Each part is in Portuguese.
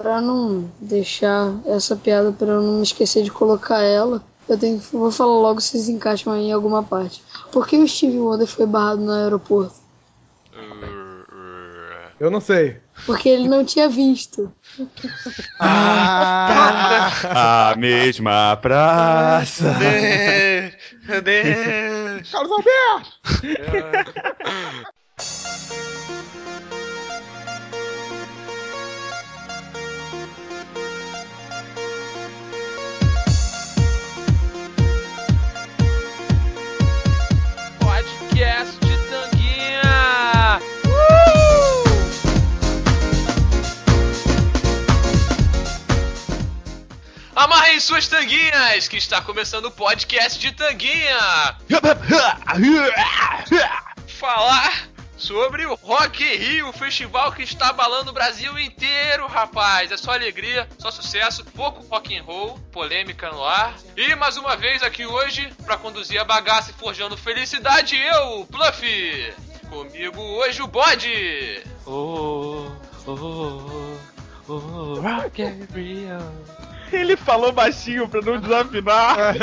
Pra não deixar essa piada, pra eu não me esquecer de colocar ela, vou falar logo se vocês encaixam aí em alguma parte. Por que o Steve Wonder foi barrado no aeroporto? Eu não sei. Porque ele não tinha visto. A mesma praça. Carlos Alberto! Podcast de Tanguinha! Amarrem suas tanguinhas, que está começando o podcast de Tanguinha! Falar sobre o Rock in Rio, o festival que está abalando o Brasil inteiro, rapaz. É só alegria, só sucesso, pouco rock and roll, polêmica no ar. E mais uma vez aqui hoje, para conduzir a bagaça e forjando felicidade, eu, Pluff. Comigo hoje o Bode. Rock in Rio. Ele falou baixinho pra não desafinar.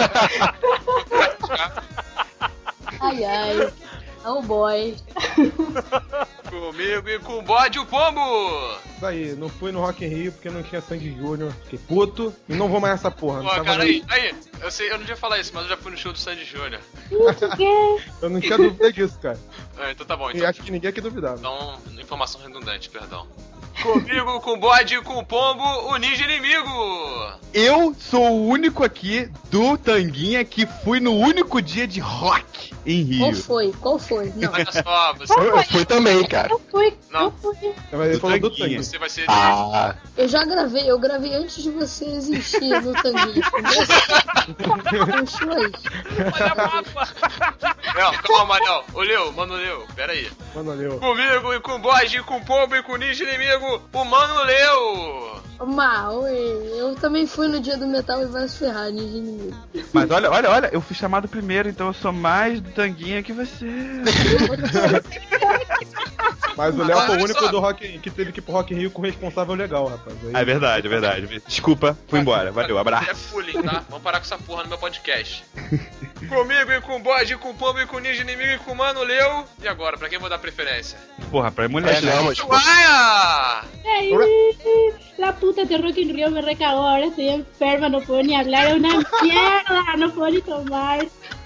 Ai, ai. Oh boy. Comigo e com o Bode, o Pombo. Isso aí, não fui no Rock in Rio porque não tinha Sandy Júnior. Fiquei puto e não vou mais essa porra. Pô, cara, aí, eu sei, eu não devia falar isso, mas eu já fui no show do Sandy Júnior. Eu não tinha dúvida disso, cara. Então tá bom, E então. acho que ninguém aqui duvidava. Então, informação redundante, perdão. Comigo, com o Bode e com o Pombo, o Ninja Inimigo. Eu sou o único aqui do Tanguinha que fui no único dia de rock em Rio. Qual foi? Não. Olha só, você... Eu fui também, cara. Eu fui. Mas ele falou do Tanguinha. Tanguinha. você vai ser... Eu já gravei, eu gravei antes de você existir no Tanguinha. Deixa aí. Olha a mapa. Não, calma, não. Ô, Leo, mano, Leo, pera aí. Mano, Leo. Comigo e com o Bode, com o Pombo e com o Ninja Inimigo, o Mano Leo. Eu também fui no dia do metal e vai se ferrar, ninja inimigo. Mas olha, eu fui chamado primeiro, então eu sou mais do Tanguinha que você. Mas o Léo foi o Olha único só. do Rock in, que teve que ir pro Rock in Rio com responsável legal, rapaz. Aí... É verdade. Desculpa, fui embora. Valeu, É abraço. bullying, tá? Vamos parar com essa porra no meu podcast. Comigo e com o Bode, com o Pombo e com o Ninja Inimigo e com o Mano Leo. E agora, pra quem eu vou dar preferência? Porra, pra mulher, né? Não, mas, pô, Uaia! Ay, la puta de Rock in Rio me recagó, ahora estoy enferma, no puedo ni hablar, es una mierda, no puedo ni tomar.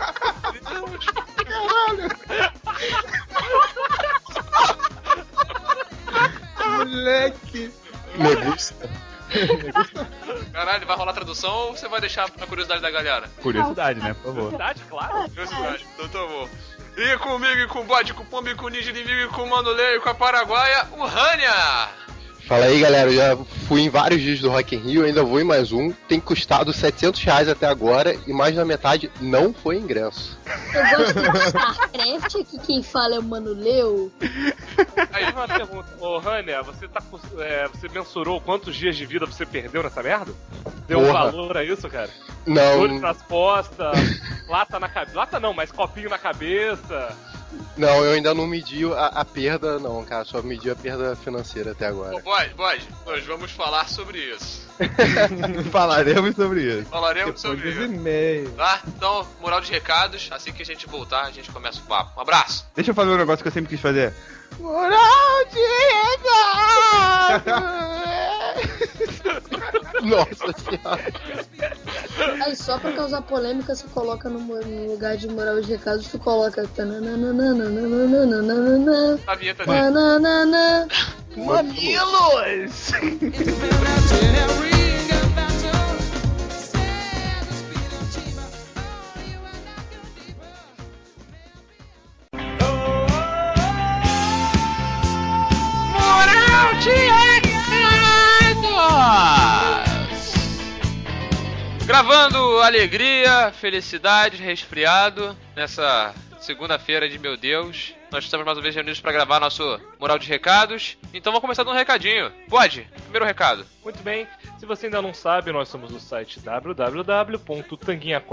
Moleque! me gusta. Caralho, vai rolar tradução ou você vai deixar a curiosidade da galera? Curiosidade, né? Por favor. Curiosidade, claro. Curiosidade, então tá bom. E comigo, e com o Bode, com o Pombo, e com o Ninja Inimigo, e com o Mano Leo, e com a Paraguaia, o Rania! Fala aí, galera. Eu já fui em vários dias do Rock in Rio, ainda vou em mais um. Tem custado R$700 até agora e mais da metade não foi ingresso. Eu gosto de StarCraft, aqui quem fala é o Mano Leo. Aí uma pergunta, ô Rania, você você mensurou quantos dias de vida você perdeu nessa merda? Deu um Porra. valor a isso, cara? Não, Dores nas costas, lata na cabeça. Lata não, mas copinho na cabeça. não, eu ainda não medi a perda, não, cara. Só medi a perda financeira até Ô, agora. Bode, nós vamos falar sobre isso. Falaremos sobre isso. Falaremos Depois sobre dos isso. e-mails. Tá? Então, moral de recados, assim que a gente voltar, a gente começa o papo. Um abraço! Deixa eu fazer um negócio que eu sempre quis fazer. Moral de recado! Nossa senhora. Aí só pra causar polêmica, você coloca no lugar de moral de recados, tu coloca. Tananana, A vinheta dele. tananana. Mamilos! Moral de recados! Gravando alegria, felicidade, resfriado nessa segunda-feira de meu Deus. Nós estamos mais uma vez reunidos para gravar nosso Moral de Recados. Então vamos começar dando um recadinho. Pode? Primeiro recado. Muito bem, se você ainda não sabe, nós somos do site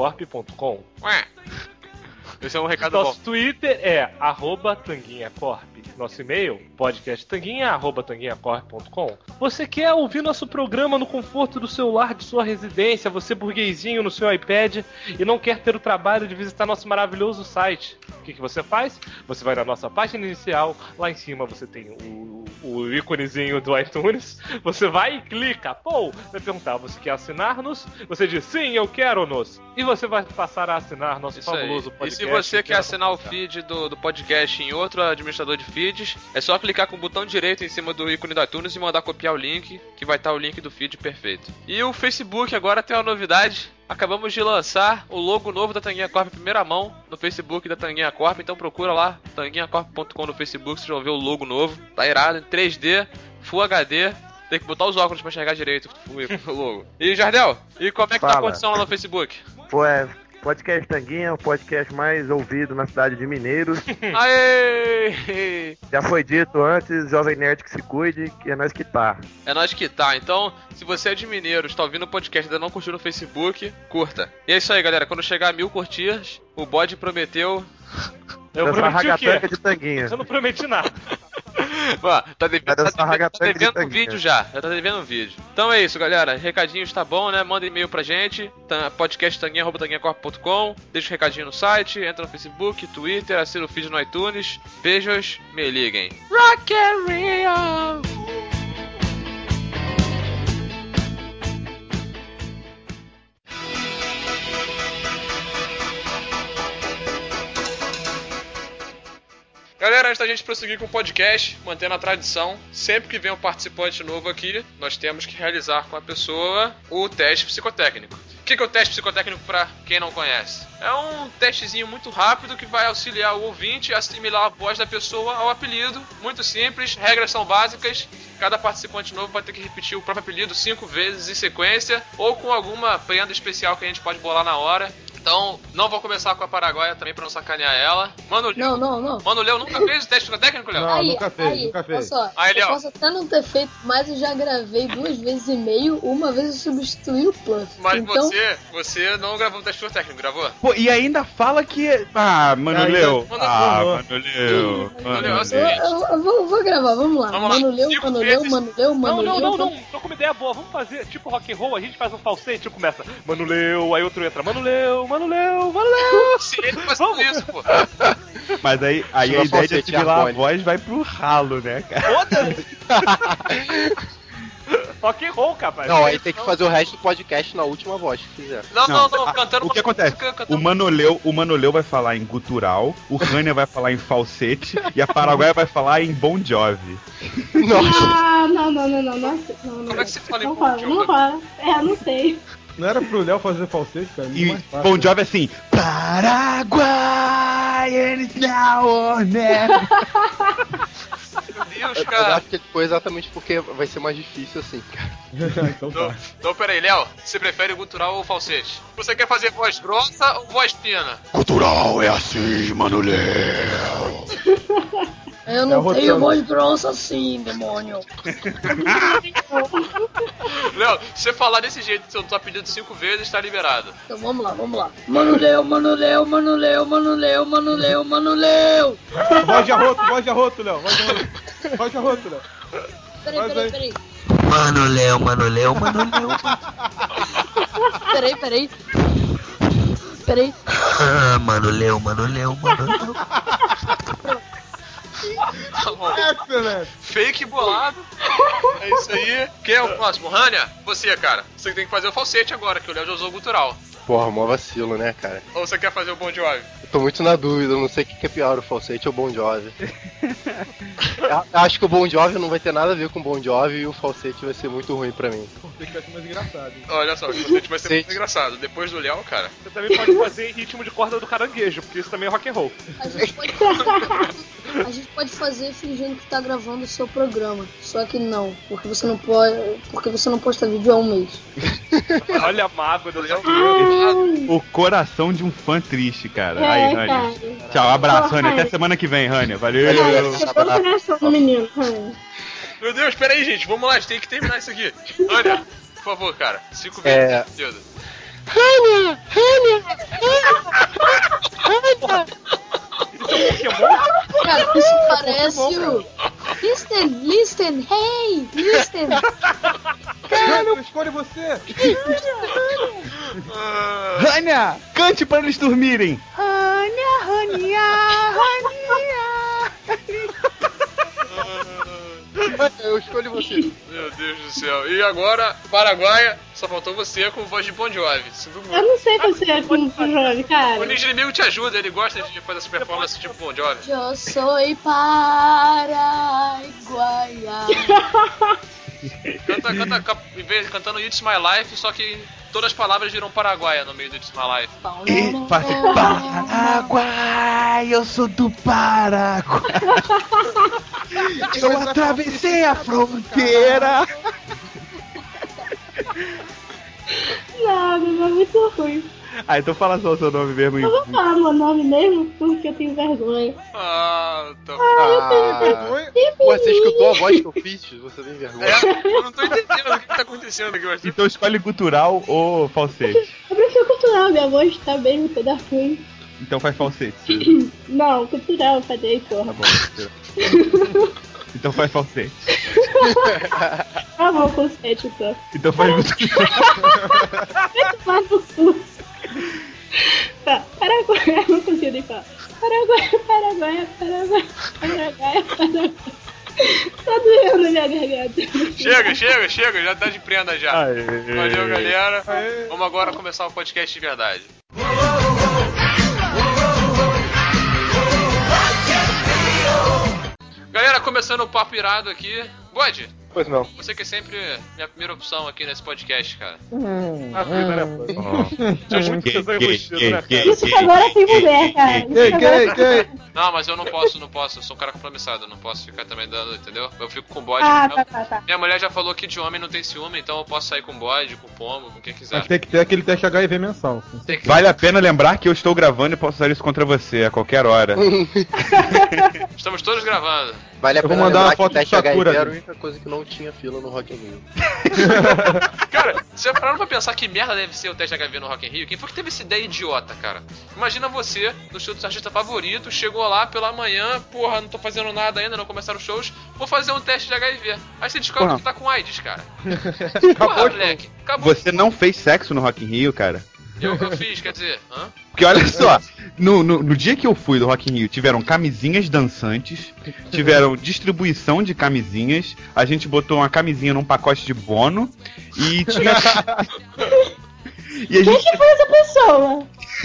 www.tanguinhacorp.com. Ué. Esse é um recado bom. Nosso Twitter é @tanguinhacorp. nosso e-mail, podcasttanguinha@tanguinhacorp.com. Você quer ouvir nosso programa no conforto do seu lar, de sua residência, você burguesinho no seu iPad e não quer ter o trabalho de visitar nosso maravilhoso site. O que você faz? Você vai na nossa página inicial, lá em cima você tem o íconezinho do iTunes, você vai e clica, vai perguntar, você quer assinar-nos? Você diz, sim, eu quero-nos. E você vai passar a assinar nosso fabuloso podcast. E se você quer assinar o feed do podcast em outro administrador de feeds, é só clicar com o botão direito em cima do ícone do iTunes e mandar copiar o link, que vai estar o link do feed perfeito. E o Facebook agora tem uma novidade. Acabamos de lançar o logo novo da Tanguinha Corp em primeira mão no Facebook da Tanguinha Corp, então procura lá, tanguinhacorp.com no Facebook, vocês vão ver o logo novo. Tá irado, em 3D, Full HD, tem que botar os óculos pra enxergar direito o logo. E Jardel, e como é que tá a condição lá no Facebook? Pô, Podcast Tanguinha, o podcast mais ouvido na cidade de Mineiros. Aê! Já foi dito antes, Jovem Nerd que se cuide, que é nós que tá. É nós que tá. Então, se você é de Mineiros, tá ouvindo o podcast e ainda não curtiu no Facebook, curta. E é isso aí, galera. Quando chegar a 1000 curtidas, o bode prometeu... Eu prometi o quê? De tanguinha. Eu não prometi nada. Tá devendo um vídeo já tá devendo um vídeo. Então é isso, galera, recadinhos tá bom, né? Manda e-mail pra gente, podcasttanguinha@tanguinhacorp.com, deixa o recadinho no site, entra no Facebook, Twitter, assina o feed no iTunes. Beijos, me liguem. Rock and Rio! Galera, antes da gente prosseguir com o podcast, mantendo a tradição, sempre que vem um participante novo aqui, nós temos que realizar com a pessoa o teste psicotécnico. O que é o teste psicotécnico para quem não conhece? É um testezinho muito rápido que vai auxiliar o ouvinte a assimilar a voz da pessoa ao apelido. Muito simples, regras são básicas. Cada participante novo vai ter que repetir o próprio apelido 5 vezes em sequência ou com alguma prenda especial que a gente pode bolar na hora. Então, não vou começar com a Paraguaia também pra não sacanear ela. Mano, Não. Mano, Léo nunca fez o teste técnico, Léo? Não, nunca fez. Olha só, Aí, eu Léo. posso até não ter feito, mas eu já gravei 2 vezes e meio, uma vez eu substituí o Pluff. Mas então, você não gravou o teste técnico, gravou? Pô, e ainda fala que... Mano Leo. Mano Leo. eu vou gravar, vamos lá. Vamos lá. Mano Leu. Não. Tô com uma ideia boa. Vamos fazer tipo rock and roll, a gente faz um falsete e começa Mano Leu, aí outro entra Mano Leu. Se ele faz tudo isso, pô. Mas aí a Chama ideia de falsete assimilar a harmônico. voz vai pro ralo, né, cara? Foda-se! Rock and roll, capaz. Não, aí tem que fazer o resto do podcast na última voz que fizer. Não, cantando O que acontece? O Mano Leu vai falar em gutural, o Rania vai falar em falsete e a Paraguaia vai falar em Bon Jovi. Não. Como é que você fala em Não Bon fala, Jovi? não fala. Não sei. Não era pro Léo fazer falsete, cara? Muito E mais fácil. Bon Jovi é assim, Paraguai, and it's now or never. Meu Deus, Eu cara. acho que ele foi exatamente porque vai ser mais difícil assim, cara. Então tá. Então, peraí, Léo, você prefere gutural ou falsete? Você quer fazer voz grossa ou voz fina? Gutural é assim, Mano Leu. eu não tenho voz grossa assim, demônio. Léo, se você falar desse jeito, se eu tô pedindo 5 vezes, tá liberado. Então vamos lá. Mano Leu. Voz de arroto, Léo. Voz de arroto, Léo. Peraí. Mano Leu. Peraí. Mano Leu. Tá bom. Excelente. Fake bolado. É isso aí. Quem é o próximo? Rania? Você, cara. Você tem que fazer o falsete agora, que o Léo já usou o gutural. Porra, mó vacilo, né, cara? Ou você quer fazer o Bon Jovi? Eu tô muito na dúvida, eu não sei o que é pior, o falsete ou o Bon Jovi. Eu acho que o Bon Jovi não vai ter nada a ver com o Bon Jovi e o falsete vai ser muito ruim pra mim. Falsete vai ser mais engraçado. hein? Olha só, o falsete vai ser muito engraçado. Depois do Léo, cara. Você também pode fazer em ritmo de corda do caranguejo, porque isso também é rock and roll. A gente pode fazer fingindo que tá gravando o seu programa. Só que não, porque você não posta vídeo há um mês. Olha a mágoa do Léo. O coração de um fã triste, cara. Aí, Rania. Tchau, abraço, Rania. Até semana que vem, Rania. Valeu. Depois do coração do menino. Meu Deus, peraí, gente. Vamos lá, a gente tem que terminar isso aqui. Rania, por favor, cara. 5 vezes. Dedo. Isso é um Pokémon? Cara, isso parece o... Listen, hey, listen. Jânio, escolhe você. Rania, cante para eles dormirem. Eu escolho você. Meu Deus do céu. E agora, Paraguaia, só faltou você com voz de Bon Jovi. Sinto muito. Eu não sei você é como jovem, O cara. Ninja Inimigo te ajuda, ele gosta de fazer essa performance tipo Bon Jovi. Eu sou paraguaia. Cantando It's My Life, só que todas as palavras viram Paraguaia no meio do It's My Life. Paraguai, eu sou do Paraguai. Eu atravessei a fronteira. Não, não é muito ruim. Ah, então fala só o seu nome mesmo. Eu vou falar meu nome mesmo porque eu tenho vergonha. Você escutou a voz que eu fiz? Você tem vergonha? Eu não tô entendendo o que tá acontecendo aqui, mas... Então escolhe gutural ou falsete. Eu prefiro cultural, minha voz tá bem no pedaço ruim. Então faz falsete. Não, cultural eu falei, porra. Tá bom. Então faz falsete. Tá bom, com 7 então. Então faz gutural. Vai tomar no cu. Tá, Paraguai, não consigo nem falar. Paraguai. Tá doendo minha garganta. Chega, já tá de prenda já. Aê. Valeu, galera. Vamos agora começar o podcast de verdade. Galera, começando o papo irado aqui. Bode, Pois não. você que é sempre minha primeira opção aqui nesse podcast, cara. A vida, né, pô? Tinha muito tesão enrustido, né, cara? Isso que agora tem mulher, cara. Isso que agora... Não, mas eu não posso. Eu sou um cara compromissado, eu não posso ficar também dando, entendeu? Eu fico com bode. Tá. Minha mulher já falou que de homem não tem ciúme, então eu posso sair com bode, com pombo, com quem quiser. Mas tem que ter aquele teste HIV mensal. Tem que... Vale a pena lembrar que eu estou gravando e posso usar isso contra você a qualquer hora. Estamos todos gravando. Vale a Eu vou pena mandar lembrar uma foto que o teste do Sakura, HIV era a né? única coisa que não tinha fila no Rock in Rio. Cara, você parando pra pensar que merda deve ser o teste HIV no Rock in Rio? Quem foi que teve essa ideia idiota, cara? Imagina você, no show do seu artista favorito, chegou lá pela manhã, porra, não tô fazendo nada ainda, não começaram os shows, vou fazer um teste de HIV. Aí você descobre que tá com AIDS, cara. Porra, moleque, acabou. Você não fez sexo no Rock in Rio, cara? Eu fiz, quer dizer, hã? Porque olha só, no dia que eu fui do Rock in Rio, tiveram camisinhas dançantes, tiveram distribuição de camisinhas, a gente botou uma camisinha num pacote de Bono e tinha... Quem que foi essa pessoa?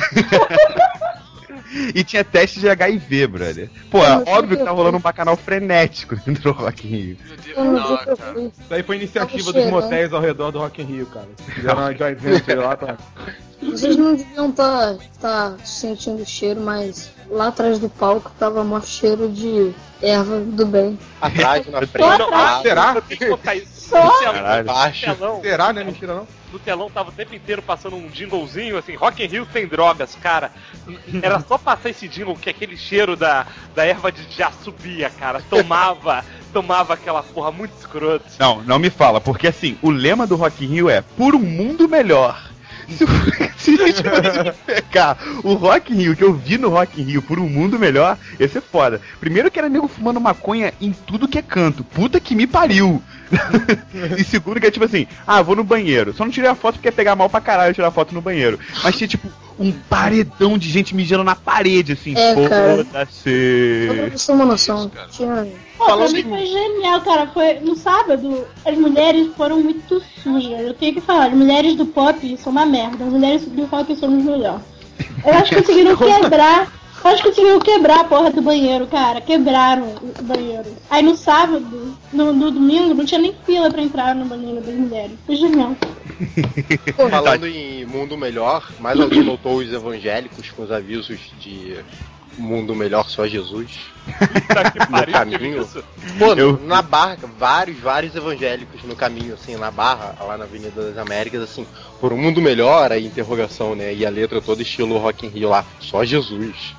E tinha teste de HIV, brother. Pô, é óbvio que tá rolando um bacanal frenético dentro do Rock in Rio. Meu Deus, não, cara. Isso aí foi iniciativa dos motéis ao redor do Rock in Rio, cara. Fizeram uma joint venture lá pra... Vocês não deviam tá sentindo o cheiro, mas lá atrás do palco tava mó cheiro de erva do bem. Atrás, na frente. Será? Eu tenho que contar isso. Caralho. Baixo. Telão, Será, né? Mentira não. no telão tava o tempo inteiro passando um jinglezinho, assim, Rock in Rio tem drogas, cara. Era só passar esse jingle que aquele cheiro da erva já subia, cara. Tomava aquela porra muito escroto. Não me fala, porque assim, o lema do Rock in Rio é por um mundo melhor. Se a gente fosse pegar o Rock in Rio que eu vi no Rock in Rio por um mundo melhor, ia ser foda. Primeiro que era nego fumando maconha em tudo que é canto. Puta que me pariu. E segundo que é tipo assim, vou no banheiro. Só não tirei a foto porque ia pegar mal pra caralho tirar foto no banheiro. Mas tinha tipo um paredão de gente mijando na parede, assim. Cara. Só pra Foda-se. você ter uma noção. Tinha... Pô, pra mim foi genial, cara. Foi no sábado, as mulheres foram muito sujas. Eu tenho que falar, as mulheres do pop são uma merda. As mulheres do rock são os melhores. Eu acho que conseguiram quebrar. Acho que conseguiram quebrar a porra do banheiro, cara. Quebraram o banheiro. Aí no sábado, no domingo, não tinha nem fila pra entrar no banheiro das mulheres. Foi genial. Falando em mundo melhor, mais alguém notou os evangélicos com os avisos de mundo melhor só Jesus? No caminho. Pô, na Barra, vários evangélicos no caminho, assim, na Barra, lá na Avenida das Américas, assim, por um mundo melhor, aí interrogação, né? E a letra toda estilo Rock in Rio lá, só Jesus.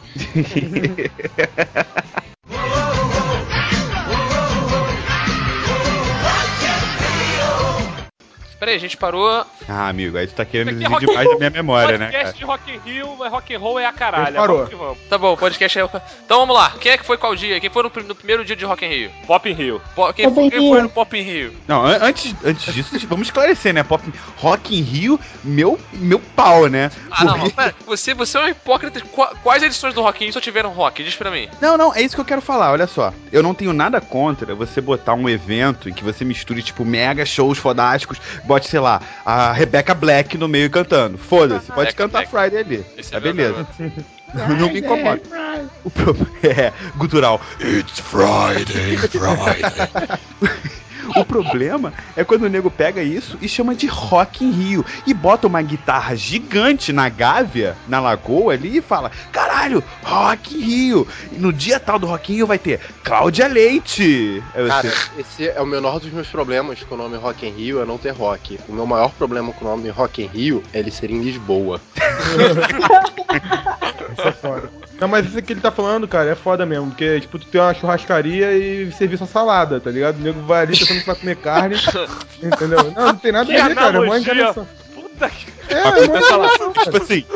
Peraí, a gente parou. Ah, amigo, aí tu tá querendo Isso aqui exigir é demais da minha memória, né, Podcast cara? de Rock in Rio, mas Rock and Roll é a caralho. Parou. Vamos que vamos. Tá bom, o podcast é. Então vamos lá. Quem é que foi qual dia? Quem foi no primeiro dia de Rock in Rio? Pop in Rio. Quem foi no Pop in Rio? Não, antes disso, vamos esclarecer, né? Rock in Rio, meu pau, né? Não, pera. Você é um hipócrita. Quais edições do Rock in Rio só tiveram rock? Diz pra mim. Não, é isso que eu quero falar, olha só. Eu não tenho nada contra você botar um evento em que você misture, tipo, mega shows fodásticos, bote, sei lá, a Rebecca Black no meio cantando. Foda-se, pode cantar Friday ali. Esse é beleza. Não me incomoda. O problema é gutural. It's Friday. O problema é quando o nego pega isso e chama de Rock in Rio e bota uma guitarra gigante na Gávea, na lagoa ali e fala: caralho, Rock in Rio. E no dia tal do Rock in Rio vai ter Cláudia Leite. Cara, esse é o menor dos meus problemas com o nome Rock in Rio, é não ter rock. O meu maior problema com o nome Rock in Rio é ele ser em Lisboa. Isso é foda. Não, mas isso que ele tá falando, cara, é foda mesmo. Porque, tipo, tu tem uma churrascaria e serviço uma salada, tá ligado? O nego vai ali pensando que vai comer carne. Entendeu? Não tem nada a ver, cara. É uma enganação. Puta que... É uma enganação, Tipo cara. assim,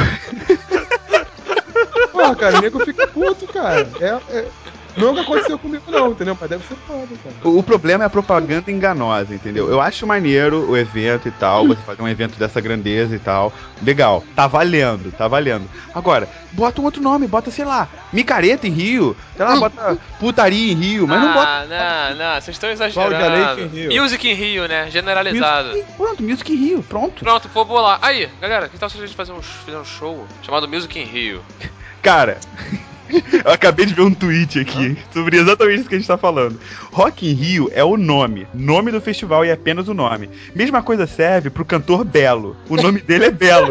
Porra, cara, o nego fica puto, cara. Nunca aconteceu comigo, não, entendeu? Mas deve ser foda, cara. o problema é a propaganda enganosa, entendeu? Eu acho maneiro o evento e tal, você fazer um evento dessa grandeza e tal. Legal, tá valendo. Agora, bota um outro nome, bota, sei lá, micareta em Rio, sei lá, bota putaria em Rio, mas não bota... Não, vocês estão Cláudia Leite em exagerando. Rio. Music in Rio, né? Generalizado. Music in Rio, pronto. Pronto, vou bolar. Aí, galera, que tal se a gente fizer um show chamado Music in Rio? Cara, eu acabei de ver um tweet aqui sobre exatamente isso que a gente tá falando. Rock in Rio é o nome do festival e é apenas o nome. Mesma coisa serve pro cantor Belo. O nome dele é Belo.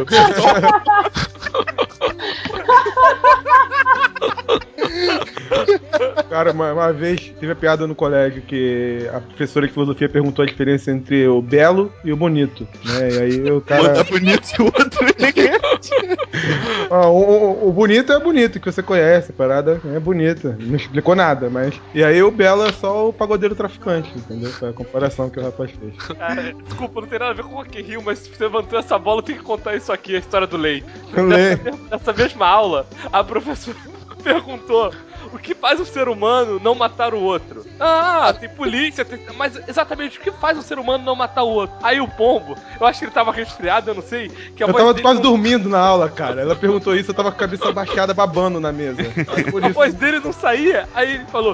Cara, uma vez teve a piada no colégio que a professora de filosofia perguntou a diferença entre o belo e o bonito, né? E aí o cara... Um é bonito e o outro é... o bonito é bonito, que você conhece, a parada é bonita. Não explicou nada, mas... E aí o belo é só o pagodeiro traficante, entendeu? Foi a comparação que o rapaz fez. Cara, desculpa, não tem nada a ver com Rock in Rio, mas se você levantou essa bola, tem que contar isso aqui, a história do Lei. Nessa mesma aula, a professora perguntou: o que faz um ser humano não matar o outro? Tem polícia, mas exatamente o que faz um ser humano não matar o outro? Aí o Pombo, eu acho que ele tava resfriado, eu não sei, que a eu voz tava dele quase não... dormindo na aula, cara. Ela perguntou isso, eu tava com a cabeça abaixada, babando na mesa. Por A isso... voz dele não saía, aí ele falou...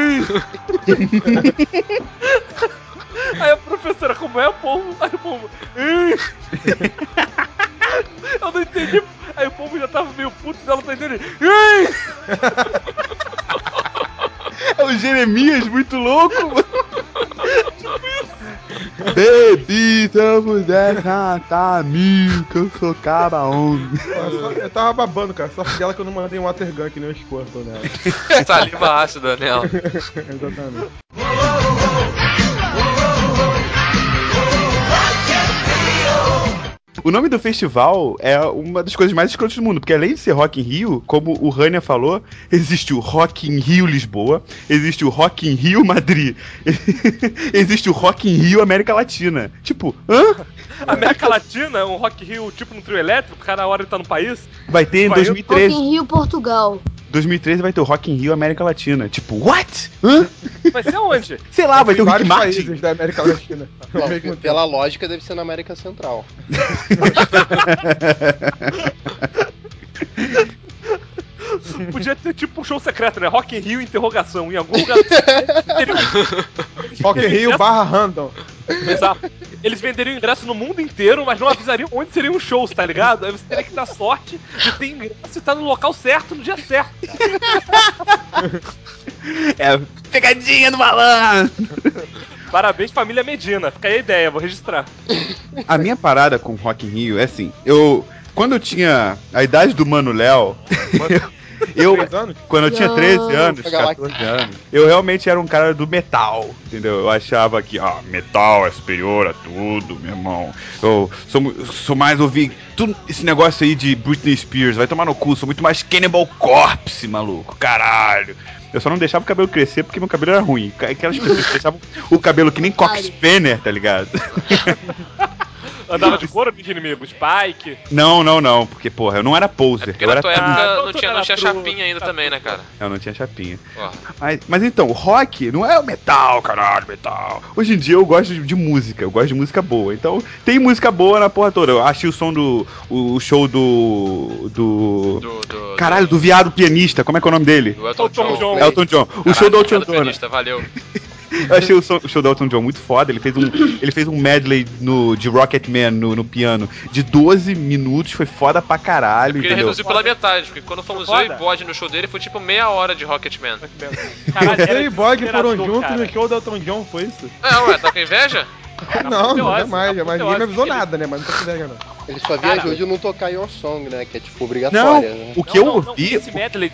Aí a professora, como é o Pombo? Aí o Pombo... Eu não entendi. Aí o Pombo já tava meio puto dela, tá entendendo? É o Jeremias muito louco, mano. Baby, tamo dessa, tá amigo, que eu sou caba-homem. Eu tava babando, cara. Só dela que eu não mandei um watergun que nem o Squirtle nela. Saliva ácida nela. Exatamente. O nome do festival é uma das coisas mais escrotas do mundo, porque além de ser Rock in Rio, como o Rania falou, existe o Rock in Rio Lisboa, existe o Rock in Rio Madrid, existe o Rock in Rio América Latina. Tipo, América Latina, um Rock in Rio tipo no trio elétrico, cada hora ele tá no país. Vai ter em Rock 2013. in Rio, Portugal. 2013 vai ter o Rock in Rio América Latina. Tipo, what? Vai ser onde? Sei lá, vai ter o Rick vários Martin. países da América Latina. Não, pela lógica deve ser na América Central. Podia ter tipo um show secreto, né? Rock in Rio, interrogação. Em algum lugar. Rock in Rio barra random. Exato. Eles venderiam ingresso no mundo inteiro, mas não avisariam onde seriam os shows, tá ligado? Aí você teria que dar sorte de ter ingresso e estar no local certo, no dia certo. É, pegadinha do malandro. Parabéns, família Medina. Fica aí a ideia, vou registrar. A minha parada com Rock in Rio é assim, quando eu tinha a idade do Mano Léo, Quando eu tinha 13 anos, 14 anos, eu realmente era um cara do metal, entendeu? Eu achava que, metal é superior a tudo, meu irmão. Eu sou mais ouvir tudo esse negócio aí de Britney Spears, vai tomar no cu, sou muito mais Cannibal Corpse, maluco, caralho. Eu só não deixava o cabelo crescer porque meu cabelo era ruim. Aquelas pessoas que deixavam o cabelo que nem Cox Spanner, tá ligado? Andava de couro de inimigo, Spike. Não, porque, porra, eu não era poser. Porque na tua época não tinha chapinha ainda também, né, cara? Eu não tinha chapinha. Mas então, o rock não é o metal, caralho, metal. Hoje em dia eu gosto de música, eu gosto de música boa. Então, tem música boa na porra toda. Eu achei o som o show do caralho, do viado pianista, como é que é o nome dele? Do Elton John. Elton John. O show do Elton John. Valeu. Eu achei o show do Elton John muito foda. Ele fez um medley de Rocketman no piano de 12 minutos. Foi foda pra caralho. Porque ele reduziu pela metade. Porque quando fomos eu e Bode no show dele, foi tipo meia hora de Rocketman. Você e Bode foram juntos no show do Elton John, foi isso? Tá com inveja? Não, jamais. Ninguém me avisou nada, né? Mas não tô com inveja, não. Ele só viajou de não tocar Your Song, né? Que é tipo obrigatória. Não, né? o que eu ouvi. Esse medley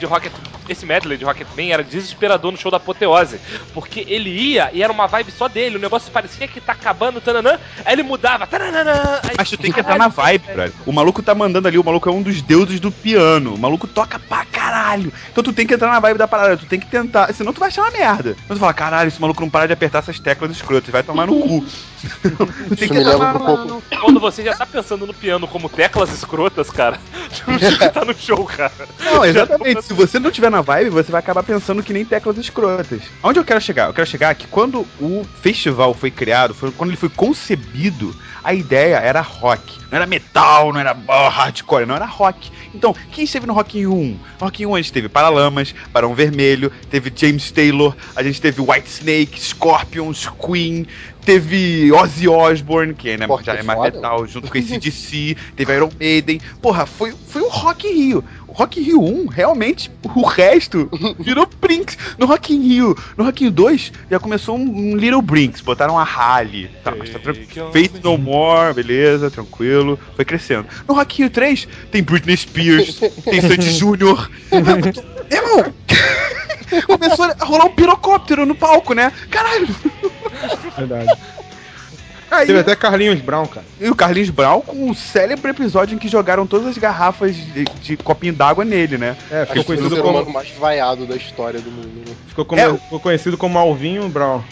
de Rocketman era desesperador no show da Apoteose. Porque ele ia e era uma vibe só dele. O negócio parecia que tá acabando, tananã. Aí ele mudava, tananã. Mas tu tem que entrar na vibe, velho. O maluco tá mandando ali, o maluco é um dos deuses do piano. O maluco toca pra caralho. Então tu tem que entrar na vibe da parada, tu tem que tentar. Senão tu vai achar uma merda. Então tu fala, caralho, esse maluco não para de apertar essas teclas escrotas, vai tomar no cu. Tu tem que entrar Quando você já tá pensando no piano como teclas escrotas, cara, tu não tinha que estar no show, cara. Não, exatamente. Se você não tiver na vibe, você vai acabar pensando que nem teclas escrotas. Aonde eu quero chegar? Eu quero chegar que quando o festival foi criado, quando ele foi concebido, a ideia era rock. Não era metal, não era hardcore, não era rock. Então, quem esteve no Rock in Rio 1? No Rock in Rio 1 a gente teve Paralamas, Barão Vermelho, teve James Taylor, a gente teve Whitesnake, Scorpions, Queen, teve Ozzy Osbourne, que ainda já é mais metal, junto com esse DC, teve Iron Maiden. Porra, foi o Rock in Rio. O Rock in Rio 1, realmente, o resto virou Brinks. No Rock in Rio 2, já começou um Little Brinks, botaram a Halle, tá, mas tá Faith No More, beleza, tranquilo, foi crescendo. No Rock in Rio 3, tem Britney Spears, tem Sandy Júnior. Irmão, começou a rolar um pirocóptero no palco, né? Caralho. Verdade. Aí, teve até Carlinhos Brown, cara. E o Carlinhos Brown com o célebre episódio em que jogaram todas as garrafas de copinho d'água nele, né? Ficou conhecido como o mais vaiado da história do mundo. Né? Ficou conhecido como Alvinho Brown.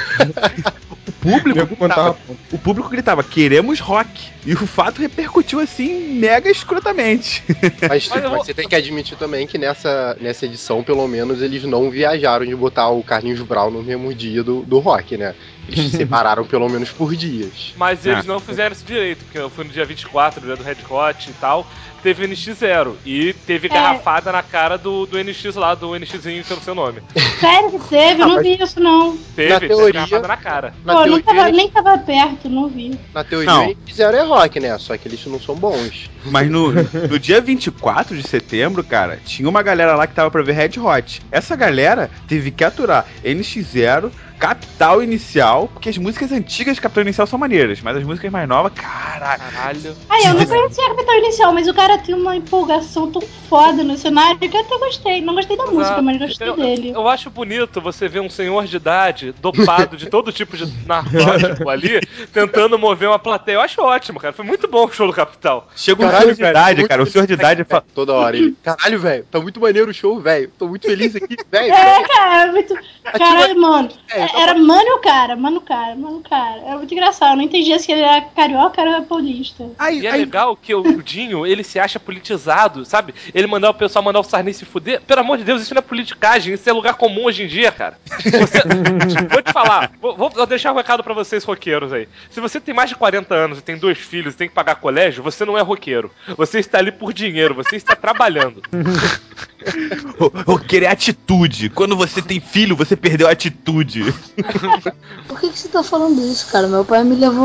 O público gritava, queremos rock. E o fato repercutiu assim, mega escrotamente. Mas você tem que admitir também que nessa edição, pelo menos, eles não viajaram de botar o Carlinhos Brown no mesmo dia do rock, né? Eles se separaram pelo menos por dias. Mas eles não fizeram isso direito, porque eu fui no dia 24, dia do Red Hot e tal, teve NX0. E teve garrafada na cara do NX lá, do NXzinho, que eu não sei o nome. Sério que teve? Eu não vi isso, não. Teve garrafada na cara. Nem tava perto, não vi. Na teoria, NX0 é rock, né? Só que eles não são bons. Mas no dia 24 de setembro, cara, tinha uma galera lá que tava pra ver Red Hot. Essa galera teve que aturar NX0, Capital Inicial, porque as músicas antigas de Capital Inicial são maneiras, mas as músicas mais novas, caralho. Eu não conhecia a Capital Inicial, mas o cara tem uma empolgação tão foda no cenário que eu até gostei. Não gostei da música, mas gostei dele. Eu acho bonito você ver um senhor de idade dopado de todo tipo de narcótico ali, tentando mover uma plateia. Eu acho ótimo, cara. Foi muito bom o show do Capital. Chega um senhor de idade, cara. O senhor de idade fala toda hora. Ele, caralho, velho, tá muito maneiro o show, velho. Tô muito feliz aqui, velho. Cara, muito. Caralho, mano. Era mano, cara. Era muito engraçado. Eu não entendia se ele era carioca ou era paulista. E é legal que o Dinho, ele se acha politizado, sabe? Ele mandar o pessoal mandar o Sarney se fuder. Pelo amor de Deus, isso não é politicagem. Isso é lugar comum hoje em dia, cara. Vou te falar. Vou deixar um recado pra vocês, roqueiros aí. Se você tem mais de 40 anos e tem 2 filhos e tem que pagar colégio, você não é roqueiro. Você está ali por dinheiro. Você está trabalhando. Roqueiro é atitude. Quando você tem filho, você perdeu a atitude. Por que você tá falando isso, cara? Meu pai me levou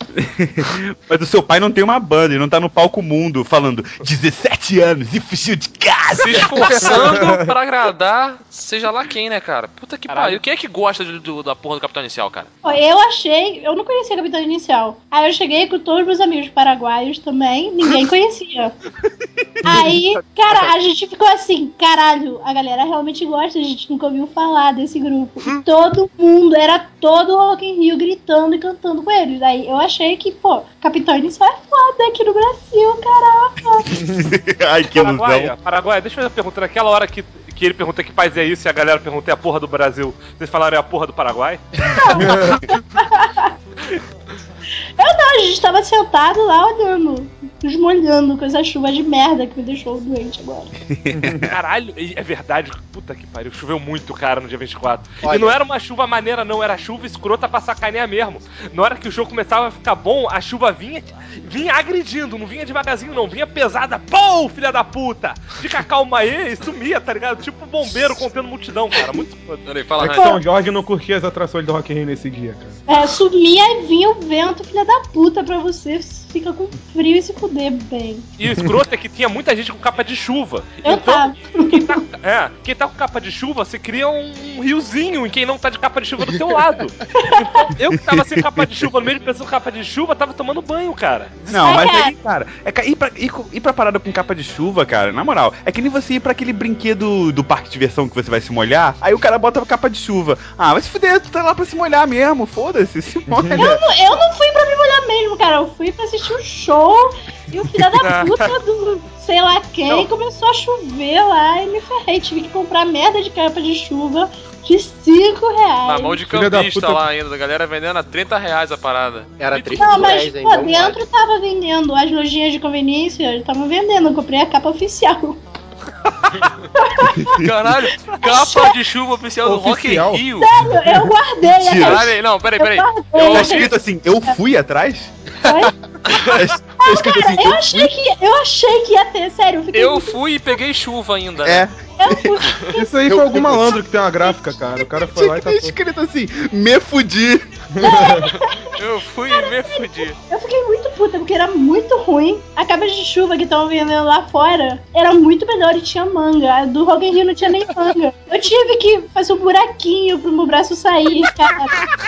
Mas o seu pai não tem uma banda, ele não tá no palco mundo falando 17 anos e fugiu de casa. Se esforçando pra agradar, seja lá quem, né, cara? Puta que pariu. Quem é que gosta da porra do Capitão Inicial, cara? Eu não conhecia a Capitão Inicial. Aí eu cheguei com todos os meus amigos paraguaios também, ninguém conhecia. Aí, cara, a gente ficou assim, caralho, a galera realmente gosta, a gente nunca ouviu falar desse grupo. E todo mundo, era todo o Rock in Rio gritando e cantando com eles. Aí eu achei que, pô, Capitão Inicial é foda aqui no Brasil, caraca. Ai, que ilusão. Paraguai, deixa eu fazer uma pergunta. Naquela hora que ele pergunta que país é isso e a galera pergunta é a porra do Brasil, vocês falaram é a porra do Paraguai? A gente tava sentado lá olhando, esmolhando com essa chuva de merda que me deixou doente agora. Caralho, é verdade, puta que pariu, choveu muito, cara, no dia 24. Olha. E não era uma chuva maneira, não, era chuva escrota pra sacanear mesmo. Na hora que o jogo começava a ficar bom, a chuva vinha agredindo, não vinha devagarzinho não, vinha pesada, pô, filha da puta! Fica calma aí e sumia, tá ligado? Tipo bombeiro contendo multidão, cara, muito foda. É que São Jorge não curtia as atrações do Rock in Rio nesse dia, cara. Sumia e vinha o vento, filha da puta, pra você fica com frio e se fuder bem. E o escroto é que tinha muita gente com capa de chuva. Eu tava. Quem tá com capa de chuva, você cria um riozinho em quem não tá de capa de chuva do teu lado. Então, eu que tava sem capa de chuva, no meio de pessoa com capa de chuva, tava tomando banho, cara. Não, mas aí, cara, ir pra parada com capa de chuva, cara, na moral, é que nem você ir pra aquele brinquedo do parque de diversão que você vai se molhar, aí o cara bota a capa de chuva. Ah, vai se fuder, tu tá lá pra se molhar mesmo, foda-se, se molha. Eu não fui pra me molhar mesmo, cara, eu fui pra assistir um show e o filho da puta do sei lá quem começou a chover lá e me ferrei, tive que comprar merda de capa de chuva de R$5. Na mão de campista lá ainda, da galera vendendo a R$30 a parada. Era R$30, não, mas hein? pô, dentro tava vendendo, as lojinhas de conveniência estavam vendendo, eu comprei a capa oficial. Caralho, capa de chuva oficial do Rock in Rio. Sério, eu guardei. Caralho, não, peraí. Tá escrito assim, eu fui atrás? Eu achei que ia ter, sério. Eu fui e peguei chuva ainda. É. Isso aí foi algum malandro que tem uma gráfica, cara. O cara foi lá e tá escrito assim, me fudi. Eu fui e me fudi. Eu fiquei muito puta, porque era muito ruim. A capa de chuva que estavam vendendo lá fora era muito melhor e tinha manga. A do Rock in Rio não tinha nem manga. Eu tive que fazer um buraquinho pro meu braço sair, cara.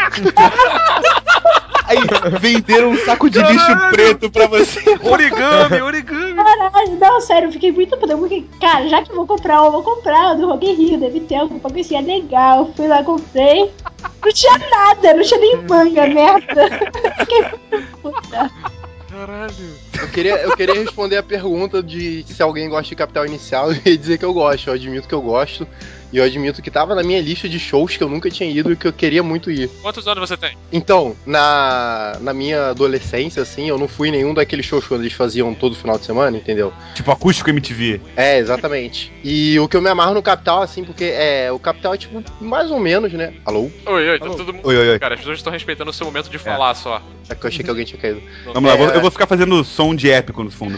Aí venderam um saco de lixo preto pra você. Origami. Caralho, não, sério, eu fiquei muito puta. Porque, cara, já que eu vou comprar o do Rock in Rio, deve ter alguma coisinha legal. Eu fui lá, comprei. Não tinha nada, não tinha nem manga, merda. Fiquei muito puta. Caralho. Eu queria responder a pergunta de se alguém gosta de Capital Inicial e dizer que eu gosto. Eu admito que eu gosto. E eu admito que tava na minha lista de shows que eu nunca tinha ido e que eu queria muito ir. Quantos anos você tem? Então, na minha adolescência, assim, eu não fui em nenhum daqueles shows que eles faziam todo final de semana, entendeu? Tipo acústico MTV. É, exatamente. E o que eu me amarro no Capital, assim, porque o Capital é tipo, mais ou menos, né? Alô? Oi, tá todo mundo. Oi. Cara, as pessoas estão respeitando o seu momento de falar só. É que eu achei que alguém tinha caído. Vamos lá, eu vou ficar fazendo som de épico no fundo.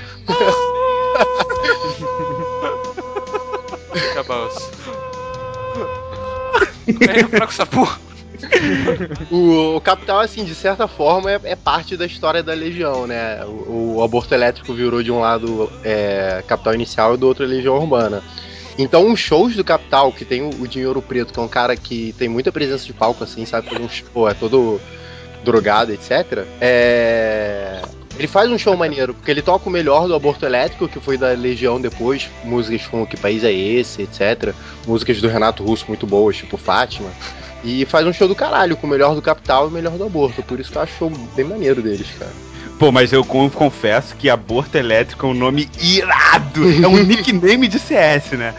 Acabou. Pra com essa porra. O Capital, assim, de certa forma, é parte da história da Legião, né? O aborto elétrico virou de um lado Capital Inicial e do outro Legião Urbana. Então, os shows do Capital, que tem o Dinheiro Preto, que é um cara que tem muita presença de palco, assim, sabe? É todo drogado, etc. Ele faz um show maneiro, porque ele toca o melhor do Aborto Elétrico, que foi da Legião depois, músicas como Que País é Esse, etc. Músicas do Renato Russo muito boas, tipo Fátima. E faz um show do caralho, com o melhor do Capital e o melhor do Aborto. Por isso que eu acho show bem maneiro deles, cara. Pô, mas eu confesso que Aborto Elétrico é um nome irado. É um nickname de CS, né?